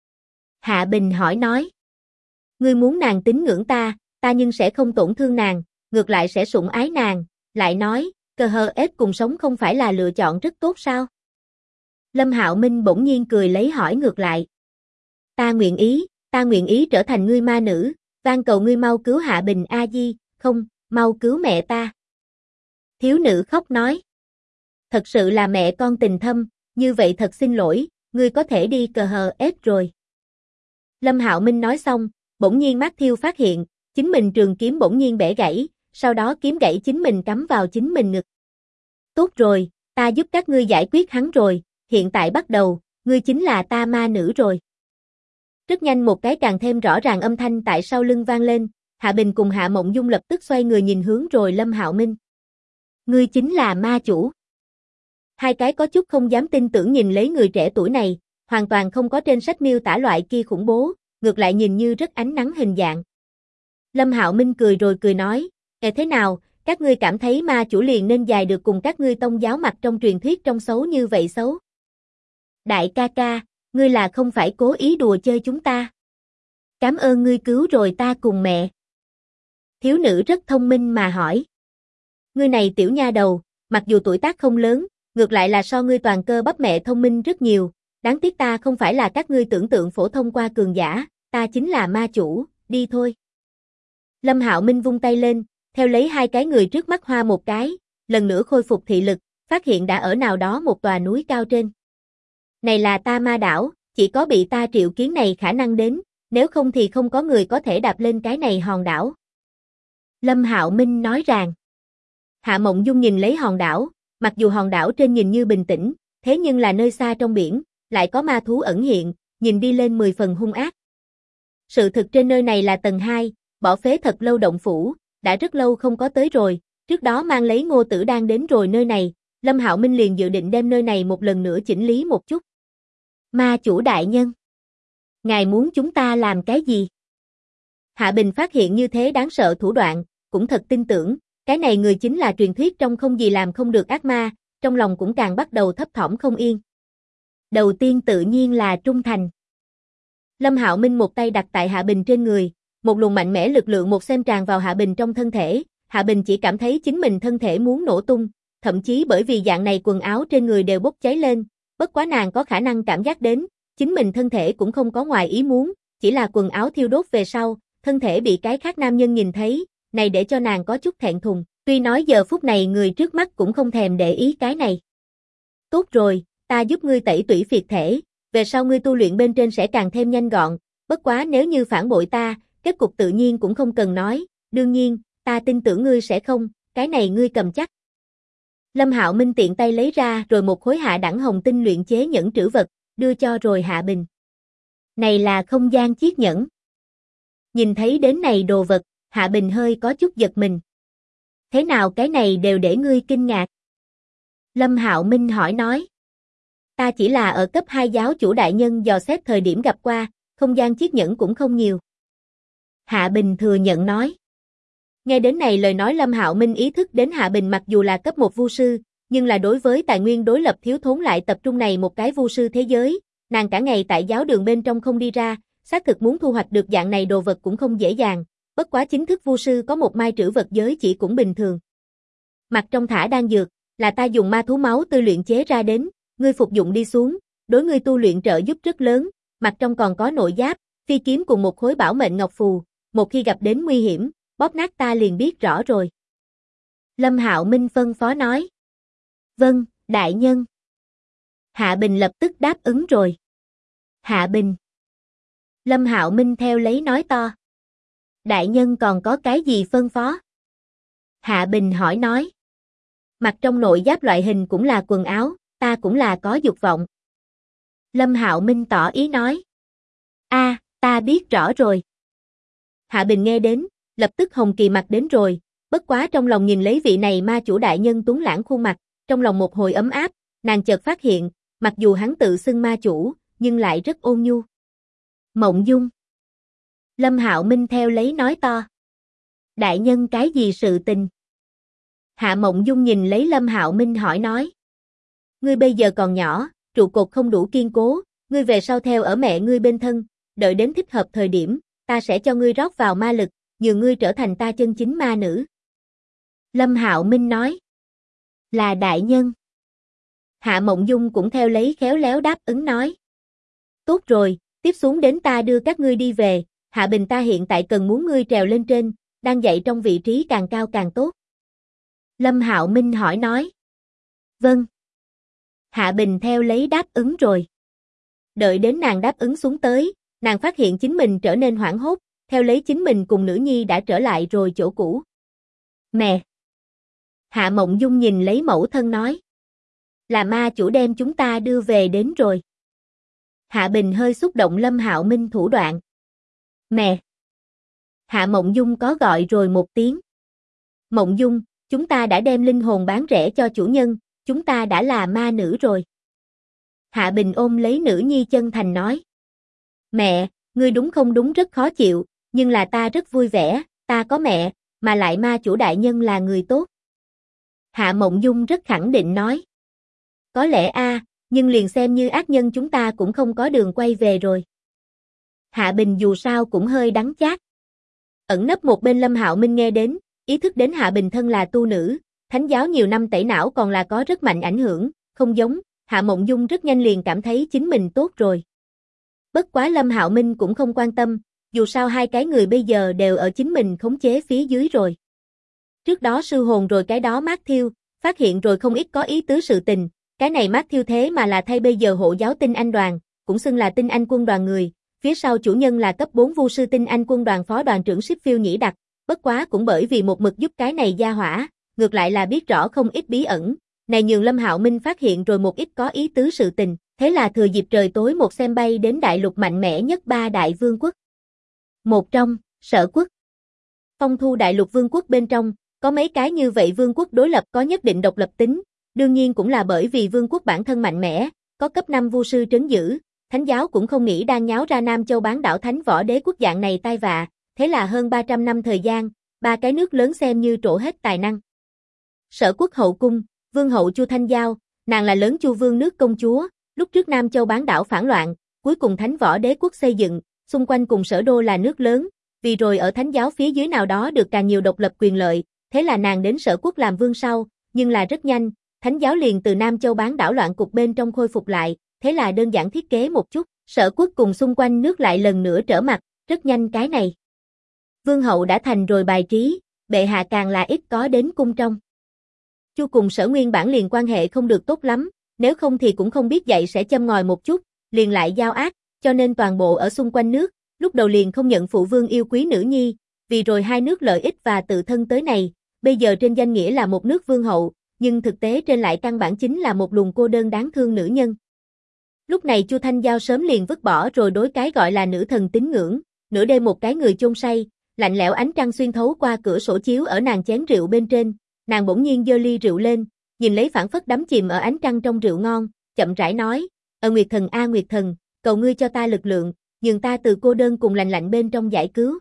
Hạ Bình hỏi nói, ngươi muốn nàng tín ngưỡng ta nhưng sẽ không tổn thương nàng, ngược lại sẽ sủng ái nàng, lại nói, cờ hờ ết cùng sống không phải là lựa chọn rất tốt sao? Lâm Hạo Minh bỗng nhiên cười lấy hỏi ngược lại. Ta nguyện ý trở thành ngươi ma nữ, van cầu ngươi mau cứu Hạ Bình a di, không, mau cứu mẹ ta. Thiếu nữ khóc nói. Thật sự là mẹ con tình thâm, như vậy thật xin lỗi, ngươi có thể đi cờ hờ ết rồi. Lâm Hạo Minh nói xong, bỗng nhiên Matthew phát hiện, chính mình trường kiếm bỗng nhiên bẻ gãy, sau đó kiếm gãy chính mình cắm vào chính mình ngực. Tốt rồi, ta giúp các ngươi giải quyết hắn rồi, hiện tại bắt đầu, ngươi chính là ta ma nữ rồi. Rất nhanh một cái càng thêm rõ ràng âm thanh tại sau lưng vang lên, Hạ Bình cùng Hạ Mộng Dung lập tức xoay người nhìn hướng rồi Lâm Hạo Minh. Ngươi chính là ma chủ. Hai cái có chút không dám tin tưởng nhìn lấy người trẻ tuổi này, hoàn toàn không có trên sách miêu tả loại kia khủng bố, ngược lại nhìn như rất ánh nắng hình dạng. Lâm Hạo Minh cười rồi cười nói, thế nào, các ngươi cảm thấy ma chủ liền nên dài được cùng các ngươi tông giáo mặt trong truyền thuyết trong xấu như vậy xấu? Đại ca ca, ngươi là không phải cố ý đùa chơi chúng ta. Cảm ơn ngươi cứu rồi ta cùng mẹ. Thiếu nữ rất thông minh mà hỏi. Ngươi này tiểu nha đầu, mặc dù tuổi tác không lớn, ngược lại là so ngươi toàn cơ bắp mẹ thông minh rất nhiều, đáng tiếc ta không phải là các ngươi tưởng tượng phổ thông qua cường giả, ta chính là ma chủ, đi thôi. Lâm Hạo Minh vung tay lên, theo lấy hai cái người trước mắt hoa một cái, lần nữa khôi phục thị lực, phát hiện đã ở nào đó một tòa núi cao trên. Này là Ta Ma đảo, chỉ có bị ta triệu kiến này khả năng đến, nếu không thì không có người có thể đạp lên cái này hòn đảo. Lâm Hạo Minh nói rằng. Hạ Mộng Dung nhìn lấy hòn đảo, mặc dù hòn đảo trên nhìn như bình tĩnh, thế nhưng là nơi xa trong biển, lại có ma thú ẩn hiện, nhìn đi lên 10 phần hung ác. Sự thực trên nơi này là tầng 2, bỏ phế thật lâu động phủ, đã rất lâu không có tới rồi, trước đó mang lấy Ngô Tử Đan đến rồi nơi này, Lâm Hạo Minh liền dự định đem nơi này một lần nữa chỉnh lý một chút. Ma chủ đại nhân, ngài muốn chúng ta làm cái gì? Hạ Bình phát hiện như thế đáng sợ thủ đoạn, cũng thật tin tưởng, cái này người chính là truyền thuyết trong không gì làm không được ác ma, trong lòng cũng càng bắt đầu thấp thỏm không yên. Đầu tiên tự nhiên là trung thành. Lâm Hạo Minh một tay đặt tại Hạ Bình trên người, một luồng mạnh mẽ lực lượng một xem tràn vào Hạ Bình trong thân thể, Hạ Bình chỉ cảm thấy chính mình thân thể muốn nổ tung, thậm chí bởi vì dạng này quần áo trên người đều bốc cháy lên, bất quá nàng có khả năng cảm giác đến, chính mình thân thể cũng không có ngoài ý muốn, chỉ là quần áo thiêu đốt về sau, thân thể bị cái khác nam nhân nhìn thấy, này để cho nàng có chút thẹn thùng, tuy nói giờ phút này người trước mắt cũng không thèm để ý cái này. Tốt rồi, ta giúp ngươi tẩy tủy phiệt thể, về sau ngươi tu luyện bên trên sẽ càng thêm nhanh gọn, bất quá nếu như phản bội ta, kết cục tự nhiên cũng không cần nói, đương nhiên, ta tin tưởng ngươi sẽ không, cái này ngươi cầm chắc. Lâm Hạo Minh tiện tay lấy ra rồi một khối hạ đẳng hồng tinh luyện chế nhẫn trữ vật, đưa cho rồi Hạ Bình. Này là không gian chiếc nhẫn. Nhìn thấy đến này đồ vật, Hạ Bình hơi có chút giật mình. Thế nào cái này đều để ngươi kinh ngạc? Lâm Hạo Minh hỏi nói. Ta chỉ là ở cấp 2 giáo chủ đại nhân dò xét thời điểm gặp qua, không gian chiếc nhẫn cũng không nhiều. Hạ Bình thừa nhận nói. Nghe đến này lời nói Lâm Hạo Minh ý thức đến Hạ Bình mặc dù là cấp 1 vu sư, nhưng là đối với tài nguyên đối lập thiếu thốn lại tập trung này một cái vu sư thế giới, nàng cả ngày tại giáo đường bên trong không đi ra, xác thực muốn thu hoạch được dạng này đồ vật cũng không dễ dàng, bất quá chính thức vu sư có một mai trữ vật giới chỉ cũng bình thường. Mặt trong thả đan dược, là ta dùng ma thú máu tươi luyện chế ra đến, ngươi phục dụng đi xuống, đối ngươi tu luyện trợ giúp rất lớn, mặt trong còn có nội giáp, phi kiếm cùng một khối bảo mệnh ngọc phù, một khi gặp đến nguy hiểm, bóp nát ta liền biết rõ rồi. Lâm Hạo Minh phân phó nói. Vâng, đại nhân. Hạ Bình lập tức đáp ứng rồi. Hạ Bình. Lâm Hạo Minh theo lấy nói to. Đại nhân còn có cái gì phân phó? Hạ Bình hỏi nói. Mặc trong nội giáp loại hình cũng là quần áo, ta cũng là có dục vọng. Lâm Hạo Minh tỏ ý nói. Ta biết rõ rồi. Hạ Bình nghe đến, lập tức hồng kỳ mặt đến rồi, bất quá trong lòng nhìn lấy vị này ma chủ đại nhân tuấn lãng khuôn mặt, trong lòng một hồi ấm áp, nàng chợt phát hiện, mặc dù hắn tự xưng ma chủ, nhưng lại rất ôn nhu. Mộng Dung. Lâm Hạo Minh theo lấy nói to. Đại nhân cái gì sự tình? Hạ Mộng Dung nhìn lấy Lâm Hạo Minh hỏi nói. Ngươi bây giờ còn nhỏ, trụ cột không đủ kiên cố, ngươi về sau theo ở mẹ ngươi bên thân, đợi đến thích hợp thời điểm, ta sẽ cho ngươi rót vào ma lực, nhường ngươi trở thành ta chân chính ma nữ. Lâm Hạo Minh nói. Là đại nhân. Hạ Mộng Dung cũng theo lấy khéo léo đáp ứng nói. Tốt rồi, tiếp xuống đến ta đưa các ngươi đi về, Hạ Bình ta hiện tại cần muốn ngươi trèo lên trên, đang dạy trong vị trí càng cao càng tốt. Lâm Hạo Minh hỏi nói. Vâng. Hạ Bình theo lấy đáp ứng rồi. Đợi đến nàng đáp ứng xuống tới, nàng phát hiện chính mình trở nên hoảng hốt, theo lấy chính mình cùng nữ nhi đã trở lại rồi chỗ cũ. Mẹ! Hạ Mộng Dung nhìn lấy mẫu thân nói. Là ma chủ đem chúng ta đưa về đến rồi. Hạ Bình hơi xúc động Lâm Hạo Minh thủ đoạn. Mẹ! Hạ Mộng Dung có gọi rồi một tiếng. Mộng Dung, chúng ta đã đem linh hồn bán rẻ cho chủ nhân, chúng ta đã là ma nữ rồi. Hạ Bình ôm lấy nữ nhi chân thành nói. Mẹ, ngươi đúng không đúng rất khó chịu, nhưng là ta rất vui vẻ, ta có mẹ, mà lại ma chủ đại nhân là người tốt. Hạ Mộng Dung rất khẳng định nói. Có lẽ nhưng liền xem như ác nhân chúng ta cũng không có đường quay về rồi. Hạ Bình dù sao cũng hơi đắng chát. Ẩn nấp một bên Lâm Hạo Minh nghe đến, ý thức đến Hạ Bình thân là tu nữ, thánh giáo nhiều năm tẩy não còn là có rất mạnh ảnh hưởng, không giống, Hạ Mộng Dung rất nhanh liền cảm thấy chính mình tốt rồi. Bất quá Lâm Hạo Minh cũng không quan tâm, dù sao hai cái người bây giờ đều ở chính mình khống chế phía dưới rồi. Trước đó sư hồn rồi cái đó Matthew, phát hiện rồi không ít có ý tứ sự tình, cái này Matthew thế mà là thay bây giờ hộ giáo tinh anh đoàn, cũng xưng là tinh anh quân đoàn người, phía sau chủ nhân là cấp 4 vu sư tinh anh quân đoàn phó đoàn trưởng Sheffield Nhĩ Đặc, bất quá cũng bởi vì một mực giúp cái này gia hỏa, ngược lại là biết rõ không ít bí ẩn, này nhường Lâm Hạo Minh phát hiện rồi một ít có ý tứ sự tình, thế là thừa dịp trời tối một xem bay đến đại lục mạnh mẽ nhất 3 đại vương quốc. Một trong, Sở quốc. Phong Thu đại lục vương quốc bên trong, có mấy cái như vậy vương quốc đối lập có nhất định độc lập tính, đương nhiên cũng là bởi vì vương quốc bản thân mạnh mẽ, có cấp 5 vu sư trấn giữ, thánh giáo cũng không nghĩ đang nháo ra Nam Châu bán đảo Thánh Võ Đế quốc dạng này tai vạ, thế là hơn 300 năm thời gian, ba cái nước lớn xem như trổ hết tài năng. Sở quốc hậu cung, vương hậu Chu Thanh Giao, nàng là lớn Chu vương nước công chúa, lúc trước Nam Châu bán đảo phản loạn, cuối cùng Thánh Võ Đế quốc xây dựng, xung quanh cùng Sở đô là nước lớn, vì rồi ở thánh giáo phía dưới nào đó được càng nhiều độc lập quyền lợi, thế là nàng đến Sở quốc làm vương sau, nhưng là rất nhanh, thánh giáo liền từ Nam Châu bán đảo loạn cục bên trong khôi phục lại, thế là đơn giản thiết kế một chút, Sở quốc cùng xung quanh nước lại lần nữa trở mặt, rất nhanh cái này. Vương hậu đã thành rồi bài trí, bệ hạ càng là ít có đến cung trong. Chu cùng Sở nguyên bản liền quan hệ không được tốt lắm, nếu không thì cũng không biết dạy sẽ châm ngòi một chút, liền lại giao ác, cho nên toàn bộ ở xung quanh nước, lúc đầu liền không nhận phụ vương yêu quý nữ nhi, vì rồi hai nước lợi ích và tự thân tới này, bây giờ trên danh nghĩa là một nước vương hậu, nhưng thực tế trên lại căn bản chính là một luồng cô đơn đáng thương nữ nhân. Lúc này Chu Thanh Giao sớm liền vứt bỏ rồi đối cái gọi là nữ thần tín ngưỡng, nửa đêm một cái người chôn say, lạnh lẽo ánh trăng xuyên thấu qua cửa sổ chiếu ở nàng chén rượu bên trên, nàng bỗng nhiên giơ ly rượu lên, nhìn lấy phảng phất đắm chìm ở ánh trăng trong rượu ngon, chậm rãi nói, Nguyệt thần a Nguyệt thần, cầu ngươi cho ta lực lượng, nhường ta từ cô đơn cùng lạnh lạnh bên trong giải cứu.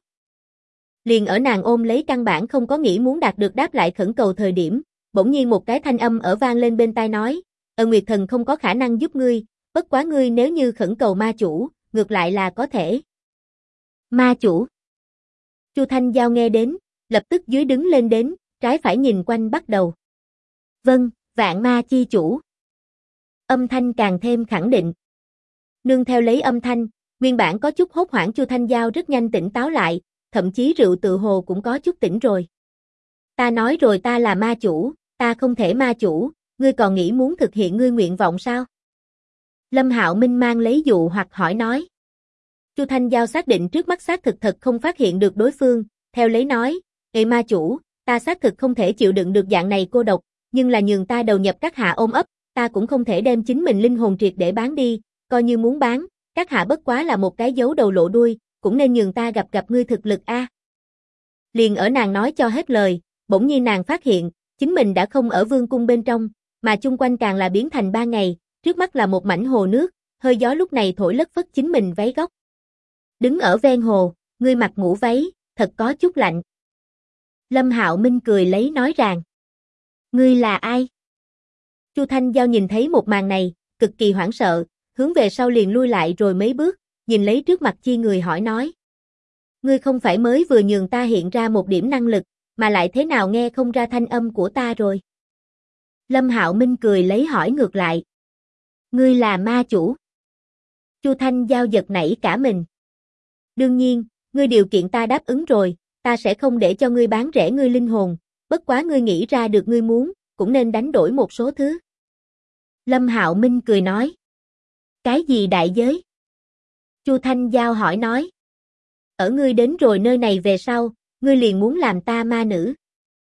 Liền ở nàng ôm lấy căn bản không có nghĩ muốn đạt được đáp lại khẩn cầu thời điểm, bỗng nhiên một cái thanh âm ở vang lên bên tai nói, Nguyệt thần không có khả năng giúp ngươi, bất quá ngươi nếu như khẩn cầu ma chủ, ngược lại là có thể. Ma chủ. Chu Thanh Giao nghe đến, lập tức dưới đứng lên đến, trái phải nhìn quanh bắt đầu. Vâng, vạn ma chi chủ. Âm thanh càng thêm khẳng định. Nương theo lấy âm thanh, nguyên bản có chút hốt hoảng Chu Thanh Giao rất nhanh tỉnh táo lại, thậm chí rượu tự hồ cũng có chút tỉnh rồi. Ta nói rồi ta là ma chủ, ta không thể ma chủ, ngươi còn nghĩ muốn thực hiện ngươi nguyện vọng sao? Lâm Hạo Minh mang lấy dụ hoặc hỏi nói. Chu Thanh Giao xác định trước mắt xác thực thật không phát hiện được đối phương, theo lấy nói, Ê ma chủ, ta xác thực không thể chịu đựng được dạng này cô độc, nhưng là nhường ta đầu nhập các hạ ôm ấp, ta cũng không thể đem chính mình linh hồn triệt để bán đi, coi như muốn bán, các hạ bất quá là một cái giấu đầu lộ đuôi, cũng nên nhường ta gặp ngươi thực lực a. Liền ở nàng nói cho hết lời, bỗng nhiên nàng phát hiện, chính mình đã không ở vương cung bên trong, mà chung quanh càng là biến thành ban ngày, trước mắt là một mảnh hồ nước, hơi gió lúc này thổi lất phất chính mình váy góc. Đứng ở ven hồ, ngươi mặc ngủ váy, thật có chút lạnh. Lâm Hạo Minh cười lấy nói rằng, ngươi là ai? Chu Thanh Giao nhìn thấy một màn này, cực kỳ hoảng sợ, hướng về sau liền lui lại rồi mấy bước, nhìn lấy trước mặt chi người hỏi nói. Ngươi không phải mới vừa nhường ta hiện ra một điểm năng lực, mà lại thế nào nghe không ra thanh âm của ta rồi? Lâm Hạo Minh cười lấy hỏi ngược lại. Ngươi là ma chủ. Chu Thanh Giao giật nảy cả mình. Đương nhiên, ngươi điều kiện ta đáp ứng rồi, ta sẽ không để cho ngươi bán rẻ ngươi linh hồn, bất quá ngươi nghĩ ra được ngươi muốn, cũng nên đánh đổi một số thứ. Lâm Hạo Minh cười nói. Cái gì đại giới? Chu Thanh Giao hỏi nói. Ở ngươi đến rồi nơi này về sau, ngươi liền muốn làm ta ma nữ.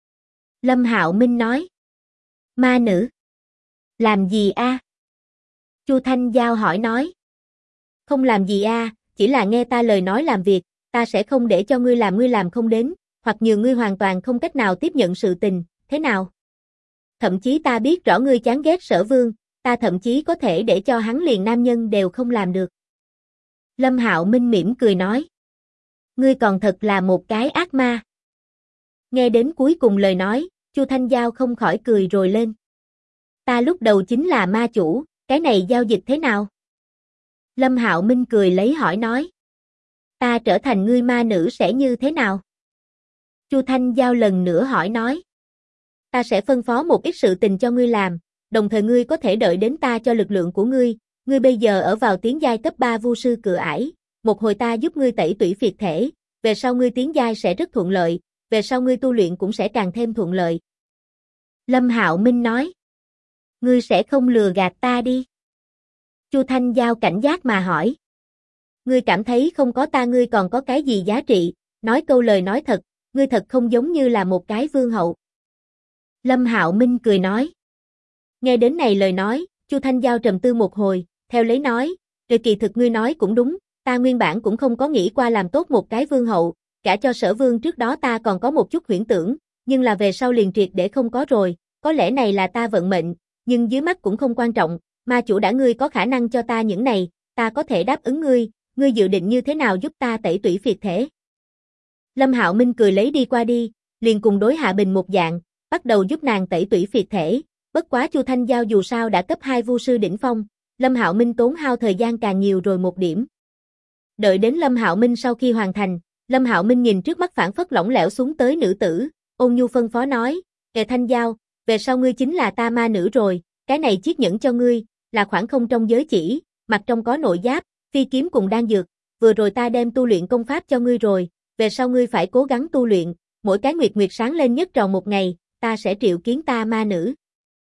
Lâm Hạo Minh nói. Ma nữ? Làm gì a? Chu Thanh Giao hỏi nói. Không làm gì a, chỉ là nghe ta lời nói làm việc, ta sẽ không để cho ngươi làm không đến, hoặc nhường ngươi hoàn toàn không cách nào tiếp nhận sự tình, thế nào? Thậm chí ta biết rõ ngươi chán ghét Sở Vương, ta thậm chí có thể để cho hắn liền nam nhân đều không làm được. Lâm Hạo Minh mỉm cười nói. Ngươi còn thật là một cái ác ma. Nghe đến cuối cùng lời nói, Chu Thanh Giao không khỏi cười rồi lên. Ta lúc đầu chính là ma chủ, cái này giao dịch thế nào? Lâm Hạo Minh cười lấy hỏi nói. Ta trở thành ngươi ma nữ sẽ như thế nào? Chu Thanh Giao lần nữa hỏi nói. ta sẽ phân phó một ít sự tình cho ngươi làm, đồng thời ngươi có thể đợi đến ta cho lực lượng của ngươi bây giờ ở vào tiến giai cấp 3 vu sư cửa ải, một hồi ta giúp ngươi tẩy tủy phiệt thể, về sau ngươi tiến giai sẽ rất thuận lợi, về sau ngươi tu luyện cũng sẽ càng thêm thuận lợi. Lâm Hạo Minh nói. Ngươi sẽ không lừa gạt ta đi. Chu Thanh Giao cảnh giác mà hỏi. Ngươi cảm thấy không có ta ngươi còn có cái gì giá trị, nói câu lời nói thật, ngươi thật không giống như là một cái vương hậu. Lâm Hạo Minh cười nói. Nghe đến này lời nói, Chu Thanh Giao trầm tư một hồi, theo lấy nói, kỳ thực ngươi nói cũng đúng, ta nguyên bản cũng không có nghĩ qua làm tốt một cái vương hậu, cả cho Sở Vương trước đó ta còn có một chút huyễn tưởng, nhưng là về sau liền triệt để không có rồi, có lẽ này là ta vận mệnh, nhưng dưới mắt cũng không quan trọng, ma chủ đã ngươi có khả năng cho ta những này, ta có thể đáp ứng ngươi dự định như thế nào giúp ta tẩy tủy phiệt thể. Lâm Hạo Minh cười lấy đi qua đi, liền cùng đối Hạ Bình một dạng, bắt đầu giúp nàng tẩy tủy phiệt thể, bất quá Chu Thanh Giao dù sao đã cấp 2 vu sư đỉnh phong, Lâm Hạo Minh tốn hao thời gian càng nhiều rồi một điểm. Đợi đến Lâm Hạo Minh sau khi hoàn thành, Lâm Hạo Minh nhìn trước mắt phản phất lỏng lẻo xuống tới nữ tử, ôn nhu phân phó nói, Thanh Giao, về sau ngươi chính là ta ma nữ rồi, cái này chiếc nhẫn cho ngươi, là khoảng không trong giới chỉ, mặt trong có nội giáp, phi kiếm cùng đan dược, vừa rồi ta đem tu luyện công pháp cho ngươi rồi, về sau ngươi phải cố gắng tu luyện, mỗi cái nguyệt sáng lên nhất tròn một ngày, ta sẽ triệu kiến ta ma nữ.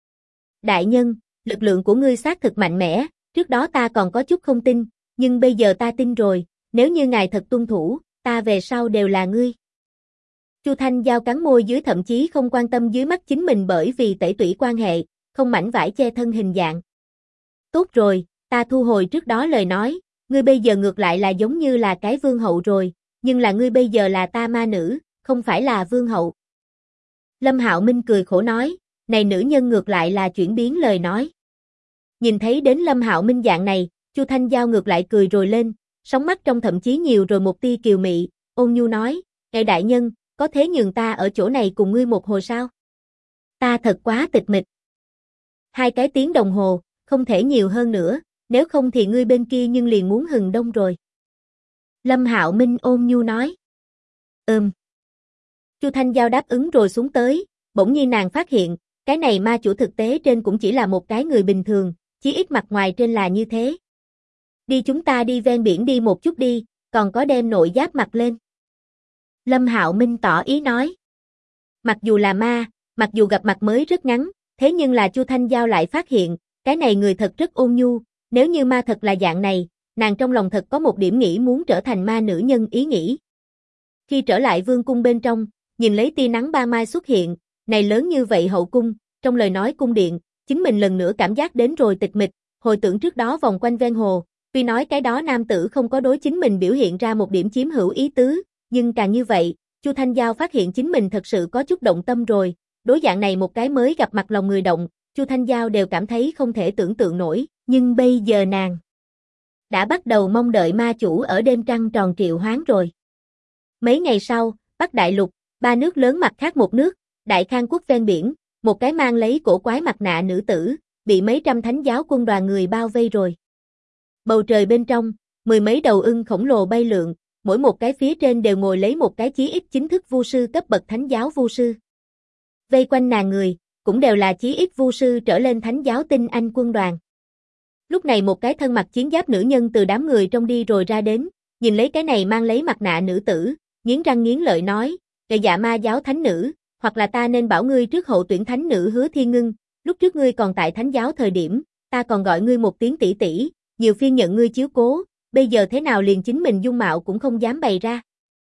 Đại nhân, lực lượng của ngươi xác thực mạnh mẽ, trước đó ta còn có chút không tin, nhưng bây giờ ta tin rồi, nếu như ngài thật tuân thủ, ta về sau đều là ngươi. Chu Thanh Giao cắn môi dưới thậm chí không quan tâm dưới mắt chính mình bởi vì tẩy tủy quan hệ, không mảnh vải che thân hình dạng. Tốt rồi, ta thu hồi trước đó lời nói, ngươi bây giờ ngược lại là giống như là cái vương hậu rồi, nhưng là ngươi bây giờ là ta ma nữ, không phải là vương hậu. Lâm Hạo Minh cười khổ nói, này nữ nhân ngược lại là chuyển biến lời nói. Nhìn thấy đến Lâm Hạo Minh dạng này, Chu Thanh Giao ngược lại cười rồi lên, sóng mắt trong thậm chí nhiều rồi một tia kiều mị, ôn nhu nói, ngài đại nhân, có thế nhường ta ở chỗ này cùng ngươi một hồi sao? Ta thật quá tịch mịch. 2 cái tiếng đồng hồ, không thể nhiều hơn nữa, nếu không thì ngươi bên kia nhưng liền muốn hừng đông rồi. Lâm Hạo Minh ôn nhu nói. Chu Thanh Giao đáp ứng rồi xuống tới, bỗng nhiên nàng phát hiện, cái này ma chủ thực tế trên cũng chỉ là một cái người bình thường, chí ít mặt ngoài trên là như thế. Đi chúng ta đi ven biển đi một chút đi, còn có đem nội giáp mặc lên. Lâm Hạo Minh tỏ ý nói. Mặc dù là ma, mặc dù gặp mặt mới rất ngắn, thế nhưng là Chu Thanh Giao lại phát hiện, cái này người thật rất ôn nhu, nếu như ma thật là dạng này, nàng trong lòng thật có một điểm nghĩ muốn trở thành ma nữ nhân ý nghĩ. Khi trở lại vương cung bên trong, nhìn lấy tia nắng ba mai xuất hiện, này lớn như vậy hậu cung, trong lời nói cung điện, chính mình lần nữa cảm giác đến rồi tịch mịch, hồi tưởng trước đó vòng quanh ven hồ, tuy nói cái đó nam tử không có đối chính mình biểu hiện ra một điểm chiếm hữu ý tứ, nhưng càng như vậy, Chu Thanh Giao phát hiện chính mình thật sự có chút động tâm rồi, đối dạng này một cái mới gặp mặt lòng người động, Chu Thanh Giao đều cảm thấy không thể tưởng tượng nổi, nhưng bây giờ nàng đã bắt đầu mong đợi ma chủ ở đêm trăng tròn triệu hoán rồi. Mấy ngày sau, Bắc Đại Lục, 3 nước lớn mặt khác một nước, Đại Khang quốc ven biển, một cái mang lấy cổ quái mặt nạ nữ tử, bị mấy trăm thánh giáo quân đoàn người bao vây rồi. Bầu trời bên trong, 10 mấy đầu ưng khổng lồ bay lượn, mỗi một cái phía trên đều ngồi lấy một cái chí ít chính thức vu sư cấp bậc thánh giáo vu sư. Vây quanh nàng người, cũng đều là chí ít vu sư trở lên thánh giáo tinh anh quân đoàn. Lúc này một cái thân mặc chiến giáp nữ nhân từ đám người trong đi rồi ra đến, nhìn lấy cái này mang lấy mặt nạ nữ tử, nghiến răng nghiến lợi nói, dạ ma giáo thánh nữ, hoặc là ta nên bảo ngươi trước hậu tuyển thánh nữ Hứa Thiên Ngưng, lúc trước ngươi còn tại thánh giáo thời điểm, ta còn gọi ngươi một tiếng tỷ tỷ, nhiều phiên nhận ngươi chiếu cố, bây giờ thế nào liền chính mình dung mạo cũng không dám bày ra.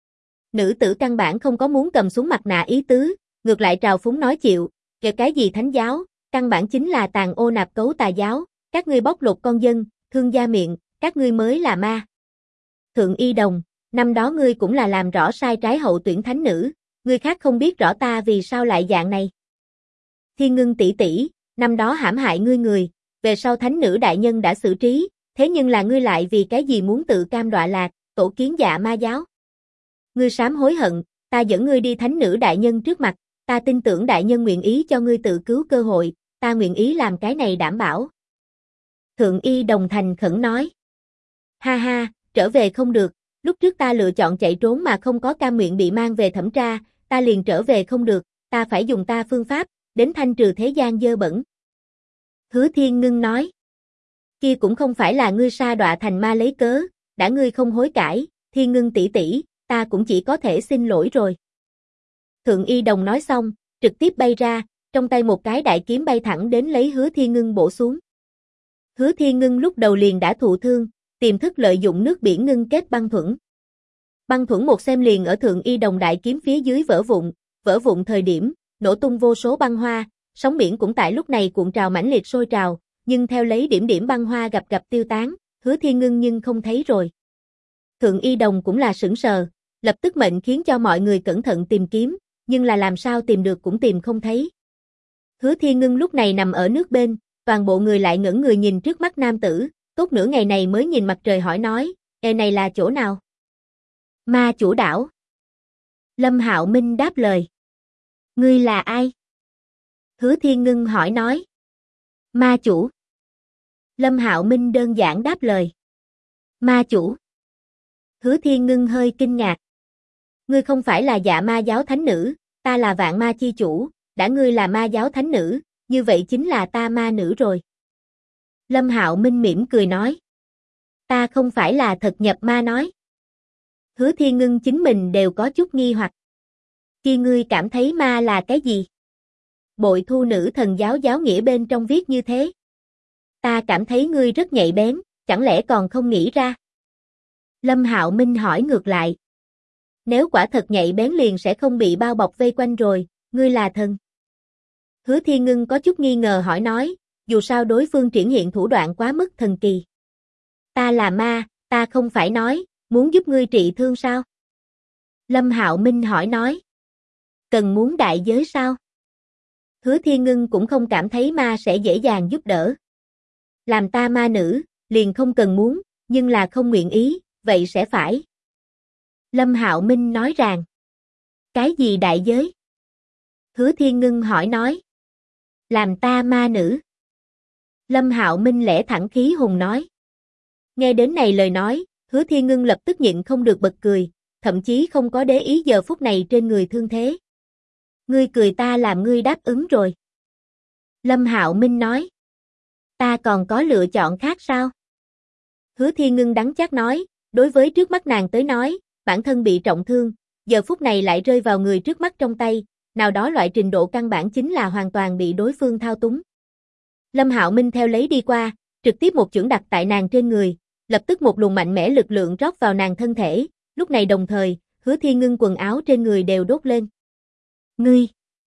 Nữ tử căn bản không có muốn cầm xuống mặt nạ ý tứ, ngược lại trào phúng nói chịu, cái gì thánh giáo, căn bản chính là tàn ô nạp cấu tà giáo, các ngươi bóc lột con dân, thương gia miệng, các ngươi mới là ma. Thượng Y Đồng, năm đó ngươi cũng là làm rõ sai trái hậu tuyển thánh nữ, ngươi khác không biết rõ ta vì sao lại dạng này. Thiên Ngưng tỷ tỷ, năm đó hãm hại ngươi người, về sau thánh nữ đại nhân đã xử trí, thế nhưng là ngươi lại vì cái gì muốn tự cam đọa lạc, tổ kiến dạ ma giáo. Ngươi sám hối hận, ta dẫn ngươi đi thánh nữ đại nhân trước mặt, ta tin tưởng đại nhân nguyện ý cho ngươi tự cứu cơ hội, ta nguyện ý làm cái này đảm bảo. Thượng Y Đồng thành khẩn nói. Ha ha, trở về không được, lúc trước ta lựa chọn chạy trốn mà không có cam nguyện bị mang về thẩm tra, ta liền trở về không được, ta phải dùng ta phương pháp, đến thanh trừ thế gian dơ bẩn. Hứa Thiên Ngân nói. Kia cũng không phải là ngươi sa đọa thành ma lấy cớ, đã ngươi không hối cải, Thiên Ngân tỷ tỷ, ta cũng chỉ có thể xin lỗi rồi. Thượng Y Đồng nói xong, trực tiếp bay ra, trong tay một cái đại kiếm bay thẳng đến lấy Hứa Thiên Ngân bổ xuống. Hứa Thiên Ngân lúc đầu liền đã thụ thương, tiềm thức lợi dụng nước biển ngưng kết băng thuẫn. Băng thuẫn một xem liền ở Thượng Y Đồng đại kiếm phía dưới vỡ vụn thời điểm, nổ tung vô số băng hoa, sóng biển cũng tại lúc này cuộn trào mãnh liệt sôi trào, nhưng theo lấy điểm điểm băng hoa gặp tiêu tán, Hứa Thiên Ngân nhưng không thấy rồi. Thượng Y Đồng cũng là sửng sờ, lập tức mệnh khiến cho mọi người cẩn thận tìm kiếm, nhưng là làm sao tìm được cũng tìm không thấy. Hứa Thiên Ngân lúc này nằm ở nước bên, toàn bộ người lại ngẩn người nhìn trước mắt nam tử, tốt nửa ngày này mới nhìn mặt trời hỏi nói, này là chỗ nào? Ma chủ đảo. Lâm Hạo Minh đáp lời. Ngươi là ai? Hứa Thiên Ngân hỏi nói. Ma chủ. Lâm Hạo Minh đơn giản đáp lời. Ma chủ. Hứa Thiên Ngân hơi kinh ngạc. Ngươi không phải là Dạ Ma giáo thánh nữ, ta là Vạn Ma chi chủ, đã ngươi là ma giáo thánh nữ, như vậy chính là ta ma nữ rồi. Lâm Hạo Minh mỉm cười nói. Ta không phải là thật nhập ma nói. Hứa Thiên Ngân chính mình đều có chút nghi hoặc. Khi ngươi cảm thấy ma là cái gì? Bội thu nữ thần giáo giáo nghĩa bên trong viết như thế. Ta cảm thấy ngươi rất nhạy bén, chẳng lẽ còn không nghĩ ra? Lâm Hạo Minh hỏi ngược lại. Nếu quả thật nhạy bén liền sẽ không bị bao bọc vây quanh rồi, ngươi là thần. Hứa Thiên Ngân có chút nghi ngờ hỏi nói, dù sao đối phương triển hiện thủ đoạn quá mức thần kỳ. Ta là ma, ta không phải nói, muốn giúp ngươi trị thương sao? Lâm Hạo Minh hỏi nói. Cần muốn đại giới sao? Hứa Thiên Ngân cũng không cảm thấy ma sẽ dễ dàng giúp đỡ. Làm ta ma nữ, liền không cần muốn, nhưng là không nguyện ý, vậy sẽ phải. Lâm Hạo Minh nói rằng. Cái gì đại giới? Hứa Thiên Ngân hỏi nói. Làm ta ma nữ. Lâm Hạo Minh lẽ thẳng khí hùng nói. Nghe đến này lời nói, Hứa Thiên Ngân lập tức nhịn không được bật cười, thậm chí không có để ý giờ phút này trên người thương thế. Ngươi cười ta làm ngươi đáp ứng rồi. Lâm Hạo Minh nói. Ta còn có lựa chọn khác sao? Hứa Thiên Ngân đắng chát nói, đối với trước mắt nàng tới nói, bản thân bị trọng thương, giờ phút này lại rơi vào người trước mắt trong tay, nào đó loại trình độ căn bản chính là hoàn toàn bị đối phương thao túng. Lâm Hạo Minh theo lấy đi qua, trực tiếp một chưởng đặt tại nàng trên người, lập tức một luồng mạnh mẽ lực lượng rót vào nàng thân thể, lúc này đồng thời, Hứa Thiên Ngân quần áo trên người đều đốt lên. Ngươi!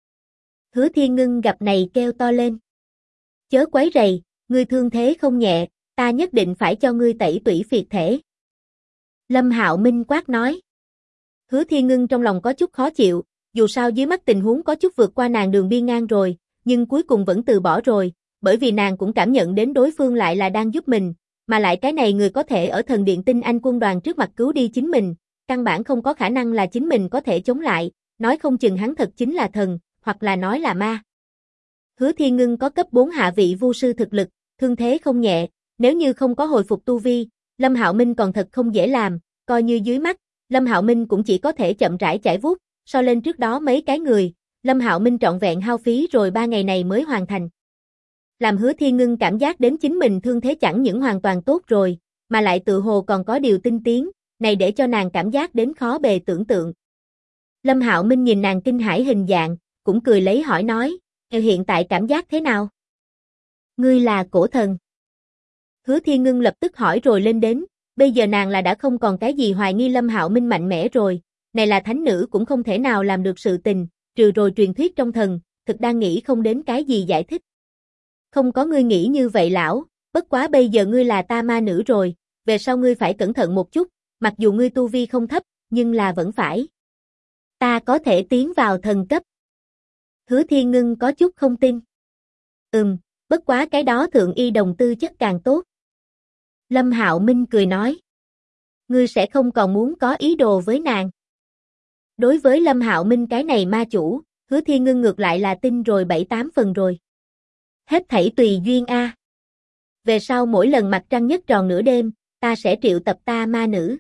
Hứa Thiên Ngân gặp này kêu to lên. Chớ quấy rầy, ngươi thương thế không nhẹ, ta nhất định phải cho ngươi tẩy tủy phiệt thể. Lâm Hạo Minh quát nói. Hứa Thiên Ngân trong lòng có chút khó chịu, dù sao dưới mắt tình huống có chút vượt qua nàng đường biên ngang rồi, nhưng cuối cùng vẫn từ bỏ rồi, bởi vì nàng cũng cảm nhận đến đối phương lại là đang giúp mình, mà lại cái này người có thể ở thần điện tinh anh quân đoàn trước mặt cứu đi chính mình, căn bản không có khả năng là chính mình có thể chống lại, nói không chừng hắn thật chính là thần, hoặc là nói là ma. Hứa Thiên Ngân có cấp 4 hạ vị vu sư thực lực, thương thế không nhẹ, nếu như không có hồi phục tu vi, Lâm Hạo Minh còn thật không dễ làm, coi như dưới mắt, Lâm Hạo Minh cũng chỉ có thể chậm rãi chải vuốt, so lên trước đó mấy cái người, Lâm Hạo Minh trọn vẹn hao phí rồi 3 ngày này mới hoàn thành. Làm Hứa Thiên Ngân cảm giác đến chính mình thương thế chẳng những hoàn toàn tốt rồi, mà lại tự hồ còn có điều tinh tiến, này để cho nàng cảm giác đến khó bề tưởng tượng. Lâm Hạo Minh nhìn nàng kinh hãi hình dạng, cũng cười lấy hỏi nói, hiện tại cảm giác thế nào? Ngươi là cổ thần. Hứa Thiên Ngân lập tức hỏi rồi lên đến, bây giờ nàng là đã không còn cái gì hoài nghi Lâm Hạo Minh mạnh mẽ rồi, này là thánh nữ cũng không thể nào làm được sự tình, trừ rồi truyền thuyết trong thần, thực đang nghĩ không đến cái gì giải thích. Không có ngươi nghĩ như vậy lão, bất quá bây giờ ngươi là ta ma nữ rồi, về sau ngươi phải cẩn thận một chút, mặc dù ngươi tu vi không thấp, nhưng là vẫn phải. Ta có thể tiến vào thần cấp. Hứa Thiên Ngân có chút không tin. Bất quá cái đó Thượng Y Đồng tư chất càng tốt. Lâm Hạo Minh cười nói. Ngươi sẽ không còn muốn có ý đồ với nàng. Đối với Lâm Hạo Minh cái này ma chủ, Hứa Thiên Ngân ngược lại là tin rồi 7-8 phần rồi. Hết thảy tùy duyên a. Về sau mỗi lần mặt trăng nhất tròn nửa đêm, ta sẽ triệu tập ta ma nữ.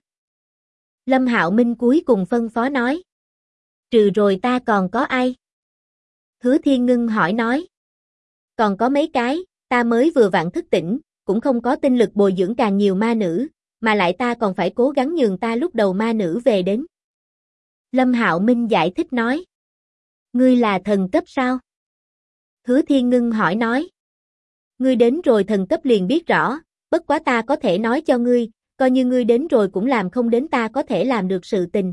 Lâm Hạo Minh cuối cùng phân phó nói. Trừ rồi ta còn có ai? Hứa Thiên Ngân hỏi nói. Còn có mấy cái, ta mới vừa vặn thức tỉnh, cũng không có tinh lực bồi dưỡng càng nhiều ma nữ, mà lại ta còn phải cố gắng nhường ta lúc đầu ma nữ về đến. Lâm Hạo Minh giải thích nói. Ngươi là thần cấp sao? Hứa Thiên Ngân hỏi nói. Ngươi đến rồi thần cấp liền biết rõ, bất quá ta có thể nói cho ngươi, coi như ngươi đến rồi cũng làm không đến ta có thể làm được sự tình.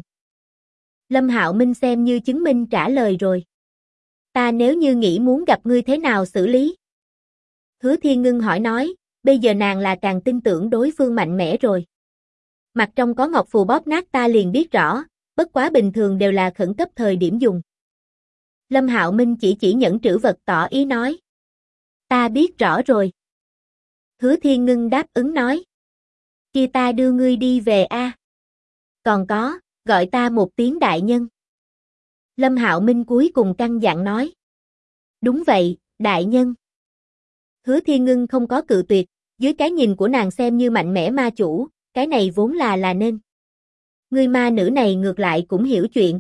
Lâm Hạo Minh xem như chứng minh trả lời rồi. Ta nếu như nghĩ muốn gặp ngươi thế nào xử lý? Hứa Thiên Ngân hỏi nói, bây giờ nàng là càng tin tưởng đối phương mạnh mẽ rồi. Mặt trong có ngọc phù bóp nát ta liền biết rõ, bất quá bình thường đều là khẩn cấp thời điểm dùng. Lâm Hạo Minh chỉ nhẫn trữ vật tỏ ý nói. Ta biết rõ rồi. Hứa Thiên Ngân đáp ứng nói. Kia ta đưa ngươi đi về a. Còn có, gọi ta một tiếng đại nhân. Lâm Hạo Minh cuối cùng căn dặn nói. Đúng vậy, đại nhân. Hứa Thiên Ngân không có cự tuyệt, dưới cái nhìn của nàng xem như mạnh mẽ ma chủ, cái này vốn là nên. Ngươi ma nữ này ngược lại cũng hiểu chuyện.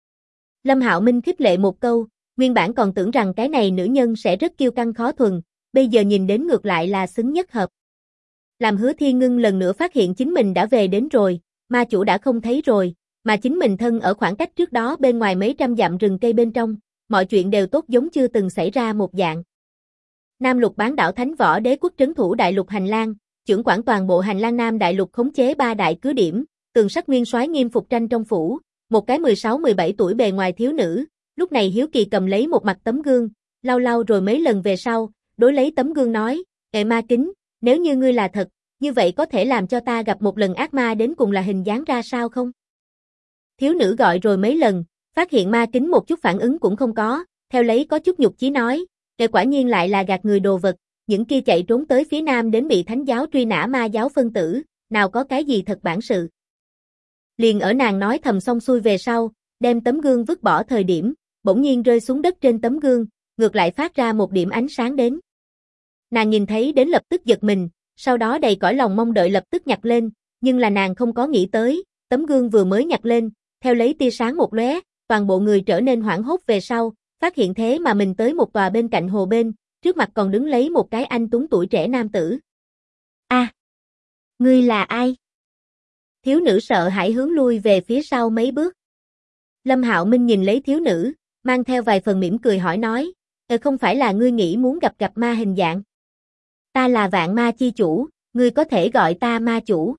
Lâm Hạo Minh khích lệ một câu, nguyên bản còn tưởng rằng cái này nữ nhân sẽ rất kiêu căng khó thuần, bây giờ nhìn đến ngược lại là xứng nhất hợp. Làm Hứa Thiên Ngân lần nữa phát hiện chính mình đã về đến rồi, ma chủ đã không thấy rồi, mà chính mình thân ở khoảng cách trước đó bên ngoài mấy trăm dặm rừng cây bên trong, mọi chuyện đều tốt giống chưa từng xảy ra một dạng. Nam Lục bán đảo Thánh Võ Đế quốc trấn thủ đại lục hành lang, trưởng quản toàn bộ hành lang Nam đại lục khống chế 3 đại cứ điểm, Tường Sắc Nguyên soái nghiêm phục tranh trong phủ, một cái 16-17 tuổi bề ngoài thiếu nữ, lúc này hiếu kỳ cầm lấy một mặt tấm gương, lau rồi mấy lần về sau, đối lấy tấm gương nói, "Ệ ma kính, nếu như ngươi là thật, như vậy có thể làm cho ta gặp một lần ác ma đến cùng là hình dáng ra sao không?" Thiếu nữ gọi rồi mấy lần, phát hiện ma kính một chút phản ứng cũng không có, theo lấy có chút nhục chí nói, quả nhiên lại là gạt người đồ vật, những kia chạy trốn tới phía nam đến bị thánh giáo truy nã ma giáo phân tử, nào có cái gì thật bản sự. Liền ở nàng nói thầm xong xuôi về sau, đem tấm gương vứt bỏ thời điểm, bỗng nhiên rơi xuống đất trên tấm gương, ngược lại phát ra một điểm ánh sáng đến. Nàng nhìn thấy đến lập tức giật mình, sau đó đầy cõi lòng mong đợi lập tức nhặt lên, nhưng là nàng không có nghĩ tới, tấm gương vừa mới nhặt lên, theo lấy tia sáng một lóe, toàn bộ người trở nên hoảng hốt về sau, phát hiện thế mà mình tới một tòa bên cạnh hồ bên, trước mặt còn đứng lấy một cái anh tuấn tuổi trẻ nam tử. A, ngươi là ai? Thiếu nữ sợ hãi hướng lui về phía sau mấy bước. Lâm Hạo Minh nhìn lấy thiếu nữ, mang theo vài phần mỉm cười hỏi nói, không phải là ngươi nghĩ muốn gặp ma hình dạng. Ta là vạn ma chi chủ, ngươi có thể gọi ta ma chủ.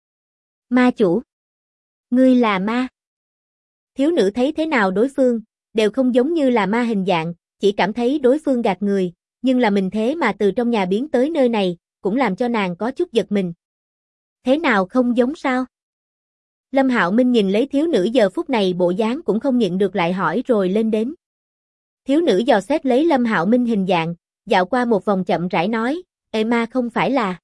Ma chủ? Ngươi là ma? Thiếu nữ thấy thế nào đối phương, đều không giống như là ma hình dạng, chỉ cảm thấy đối phương gạt người, nhưng là mình thế mà từ trong nhà biến tới nơi này, cũng làm cho nàng có chút giật mình. Thế nào không giống sao? Lâm Hạo Minh nhìn lấy thiếu nữ giờ phút này bộ dáng cũng không nhịn được lại hỏi rồi lên đến. Thiếu nữ dò xét lấy Lâm Hạo Minh hình dạng, dạo qua một vòng chậm rãi nói, "Ê ma không phải là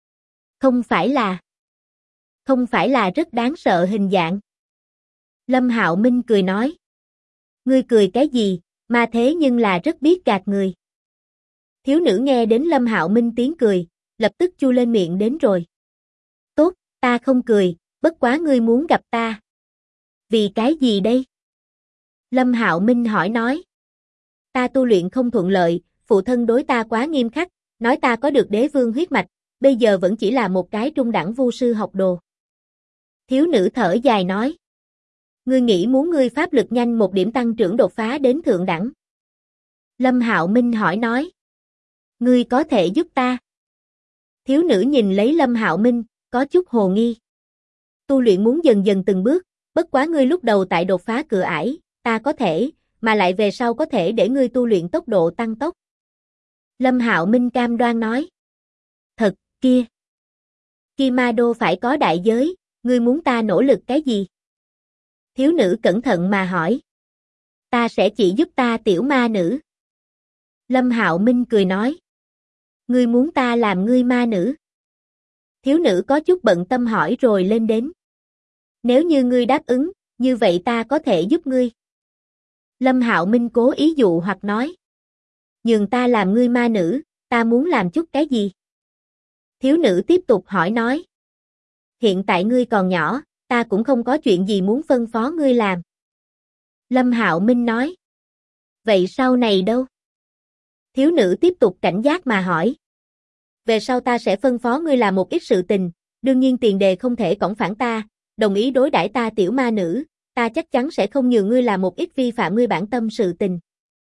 rất đáng sợ hình dạng." Lâm Hạo Minh cười nói, "Ngươi cười cái gì, ma thế nhưng là rất biết gạt người." Thiếu nữ nghe đến Lâm Hạo Minh tiếng cười, lập tức chu lên miệng đến rồi. "Tốt, ta không cười, bất quá ngươi muốn gặp ta." "Vì cái gì đây?" Lâm Hạo Minh hỏi nói. "Ta tu luyện không thuận lợi, phụ thân đối ta quá nghiêm khắc, nói ta có được đế vương huyết mạch, bây giờ vẫn chỉ là một cái trung đẳng vu sư học đồ." Thiếu nữ thở dài nói. "Ngươi nghĩ muốn ngươi pháp lực nhanh một điểm tăng trưởng đột phá đến thượng đẳng?" Lâm Hạo Minh hỏi nói. "Ngươi có thể giúp ta?" Thiếu nữ nhìn lấy Lâm Hạo Minh, có chút hồ nghi. "Tu luyện muốn dần dần từng bước, bất quá ngươi lúc đầu tại đột phá cửa ải, ta có thể, mà lại về sau có thể để ngươi tu luyện tốc độ tăng tốc." Lâm Hạo Minh cam đoan nói. "Thật, kia ma đô phải có đại giới, ngươi muốn ta nỗ lực cái gì?" Thiếu nữ cẩn thận mà hỏi. "Ta sẽ chỉ giúp ta tiểu ma nữ." Lâm Hạo Minh cười nói. "Ngươi muốn ta làm ngươi ma nữ?" Thiếu nữ có chút bận tâm hỏi rồi lên đến. "Nếu như ngươi đáp ứng, như vậy ta có thể giúp ngươi." Lâm Hạo Minh cố ý dụ hoặc nói. "Nhường ta làm ngươi ma nữ, ta muốn làm chút cái gì?" Thiếu nữ tiếp tục hỏi nói. "Hiện tại ngươi còn nhỏ, ta cũng không có chuyện gì muốn phân phó ngươi làm." Lâm Hạo Minh nói. Vậy sau này đâu? Thiếu nữ tiếp tục cảnh giác mà hỏi. Về sau ta sẽ phân phó ngươi làm một ít sự tình, đương nhiên tiền đề không thể cõng phản ta, đồng ý đối đãi ta tiểu ma nữ, ta chắc chắn sẽ không nhường ngươi làm một ít vi phạm ngươi bản tâm sự tình.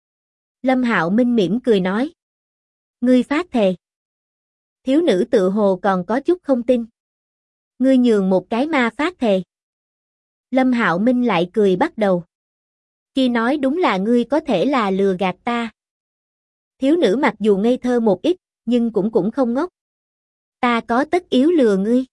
Lâm Hạo Minh mỉm cười nói. Ngươi phát thề. Thiếu nữ tự hồ còn có chút không tin. Ngươi nhường một cái ma phát thề. Lâm Hạo Minh lại cười bắt đầu. Khi nói đúng là ngươi có thể là lừa gạt ta. Thiếu nữ mặc dù ngây thơ một ít, nhưng cũng không ngốc. Ta có tất yếu lừa ngươi.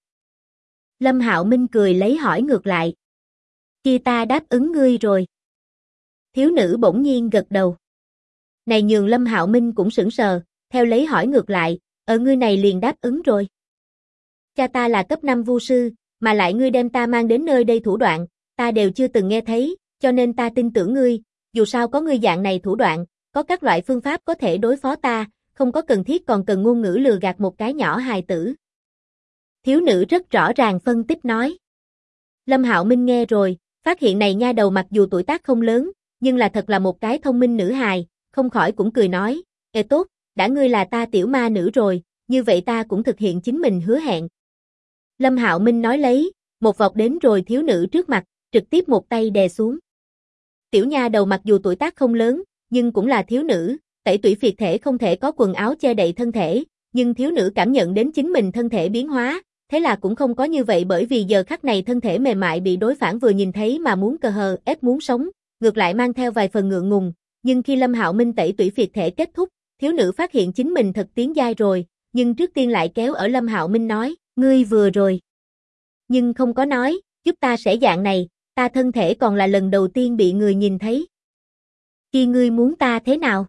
Lâm Hạo Minh cười lấy hỏi ngược lại. Khi ta đáp ứng ngươi rồi. Thiếu nữ bỗng nhiên gật đầu. Này nhường Lâm Hạo Minh cũng sững sờ, theo lấy hỏi ngược lại, ngươi này liền đáp ứng rồi. Cha ta là cấp 5 vu sư, mà lại ngươi đem ta mang đến nơi đây thủ đoạn, ta đều chưa từng nghe thấy, cho nên ta tin tưởng ngươi, dù sao có ngươi dạng này thủ đoạn, có các loại phương pháp có thể đối phó ta, không có cần thiết còn cần ngôn ngữ lừa gạt một cái nhỏ hài tử. Thiếu nữ rất rõ ràng phân tích nói. Lâm Hạo Minh nghe rồi, phát hiện này nha đầu mặc dù tuổi tác không lớn, nhưng là thật là một cái thông minh nữ hài, không khỏi cũng cười nói, tốt, đã ngươi là ta tiểu ma nữ rồi, như vậy ta cũng thực hiện chính mình hứa hẹn. Lâm Hạo Minh nói lấy, một vọt đến rồi thiếu nữ trước mặt, trực tiếp một tay đè xuống. Tiểu nha đầu mặc dù tuổi tác không lớn, nhưng cũng là thiếu nữ, tẩy tủy phiệt thể không thể có quần áo che đậy thân thể, nhưng thiếu nữ cảm nhận đến chính mình thân thể biến hóa, thế là cũng không có như vậy bởi vì giờ khắc này thân thể mềm mại bị đối phản vừa nhìn thấy mà muốn cờ hờ ép muốn sống, ngược lại mang theo vài phần ngượng ngùng, nhưng khi Lâm Hạo Minh tẩy tủy phiệt thể kết thúc, thiếu nữ phát hiện chính mình thật tiến giai rồi, nhưng trước tiên lại kéo ở Lâm Hạo Minh nói, ngươi vừa rồi. Nhưng không có nói, giúp ta sẽ dạng này, ta thân thể còn là lần đầu tiên bị người nhìn thấy. Khi ngươi muốn ta thế nào?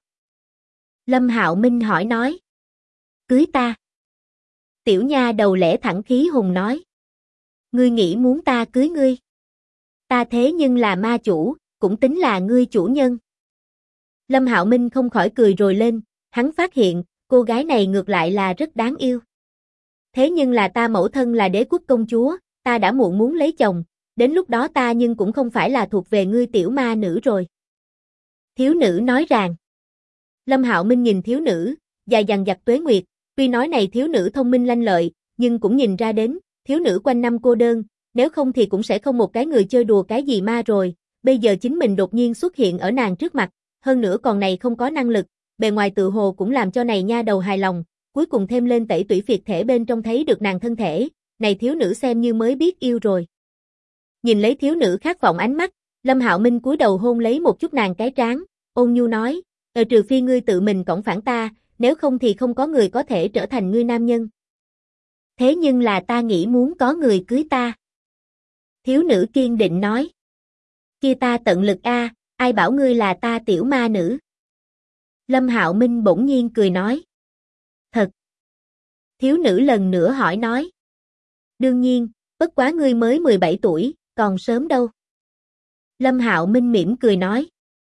Lâm Hạo Minh hỏi nói. Cưới ta. Tiểu nha đầu lẽ thẳng khí hùng nói. Ngươi nghĩ muốn ta cưới ngươi? Ta thế nhưng là ma chủ, cũng tính là ngươi chủ nhân. Lâm Hạo Minh không khỏi cười rồi lên, hắn phát hiện, cô gái này ngược lại là rất đáng yêu. Thế nhưng là ta mẫu thân là đế quốc công chúa, ta đã muộn muốn lấy chồng, đến lúc đó ta nhưng cũng không phải là thuộc về ngươi tiểu ma nữ rồi. Thiếu nữ nói rằng. Lâm Hạo Minh nhìn thiếu nữ, dài dằng dặc tuế nguyệt, tuy nói này thiếu nữ thông minh lanh lợi, nhưng cũng nhìn ra đến, thiếu nữ quanh năm cô đơn, nếu không thì cũng sẽ không một cái người chơi đùa cái gì ma rồi, bây giờ chính mình đột nhiên xuất hiện ở nàng trước mặt, hơn nữa còn này không có năng lực, bề ngoài tự hồ cũng làm cho này nha đầu hài lòng, cuối cùng thêm lên tẩy tủy phiệt thể bên trong thấy được nàng thân thể, này thiếu nữ xem như mới biết yêu rồi. Nhìn lấy thiếu nữ khát vọng ánh mắt, Lâm Hạo Minh cúi đầu hôn lấy một chút nàng cái trán, ôn nhu nói, trừ phi ngươi tự mình cõng phản ta, nếu không thì không có người có thể trở thành ngươi nam nhân. Thế nhưng là ta nghĩ muốn có người cưới ta. Thiếu nữ kiên định nói. Kia ta tận lực a, ai bảo ngươi là ta tiểu ma nữ. Lâm Hạo Minh bỗng nhiên cười nói. Thật. Thiếu nữ lần nữa hỏi nói. Đương nhiên, bất quá ngươi mới 17 tuổi, còn sớm đâu. Lâm Hạo Minh mỉm cười nói.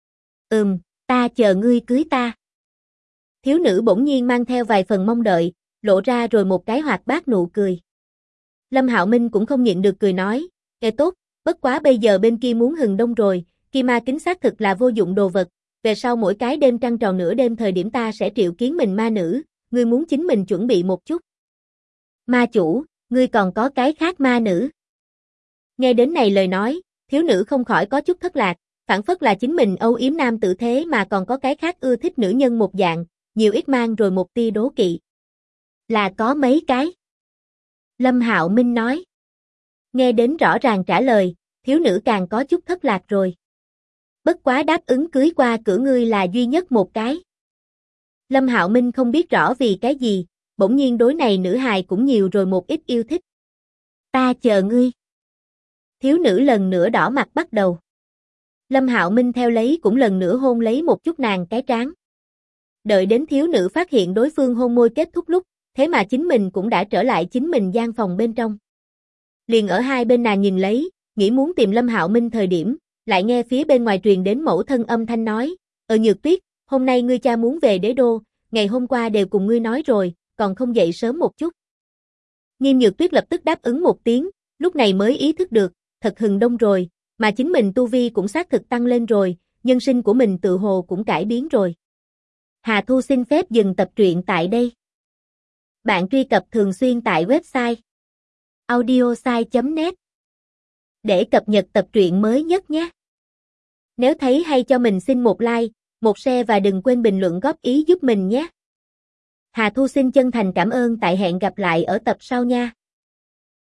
Ta chờ ngươi cưới ta. Thiếu nữ bỗng nhiên mang theo vài phần mong đợi, lộ ra rồi một cái hoạt bát nụ cười. Lâm Hạo Minh cũng không nhịn được cười nói, tốt, bất quá bây giờ bên kia muốn hừng đông rồi, kia ma kính xác thực là vô dụng đồ vật, về sau mỗi cái đêm trăng tròn nửa đêm thời điểm ta sẽ triệu kiến mình ma nữ, ngươi muốn chính mình chuẩn bị một chút. Ma chủ, ngươi còn có cái khác ma nữ. Nghe đến này lời nói, thiếu nữ không khỏi có chút thất lạc, phản phất là chính mình âu yếm nam tử thế mà còn có cái khác ưa thích nữ nhân một dạng, nhiều ít mang rồi một tia đố kỵ. Là có mấy cái. Lâm Hạo Minh nói. Nghe đến rõ ràng trả lời, thiếu nữ càng có chút thất lạc rồi. Bất quá đáp ứng cưới qua cửa ngươi là duy nhất một cái. Lâm Hạo Minh không biết rõ vì cái gì, bỗng nhiên đối này nữ hài cũng nhiều rồi một ít yêu thích. Ta chờ ngươi. Thiếu nữ lần nữa đỏ mặt bắt đầu. Lâm Hạo Minh theo lấy cũng lần nữa hôn lấy một chút nàng cái trán. Đợi đến thiếu nữ phát hiện đối phương hôn môi kết thúc lúc, thế mà chính mình cũng đã trở lại chính mình gian phòng bên trong. Liền ở hai bên nàng nhìn lấy, nghĩ muốn tìm Lâm Hạo Minh thời điểm, lại nghe phía bên ngoài truyền đến mẫu thân âm thanh nói, Nhược Tuyết, hôm nay ngươi cha muốn về đế đô, ngày hôm qua đều cùng ngươi nói rồi, còn không dậy sớm một chút. Nghiêm Nhược Tuyết lập tức đáp ứng một tiếng, lúc này mới ý thức được, thật hừng đông rồi, mà chính mình tu vi cũng xác thực tăng lên rồi, nhân sinh của mình tự hồ cũng cải biến rồi. Hà Thu xin phép dừng tập truyện tại đây. Bạn truy cập thường xuyên tại website audiosai.net để cập nhật tập truyện mới nhất nhé. Nếu thấy hay cho mình xin một like, một share và đừng quên bình luận góp ý giúp mình nhé. Hà Thu xin chân thành cảm ơn, tại hẹn gặp lại ở tập sau nha.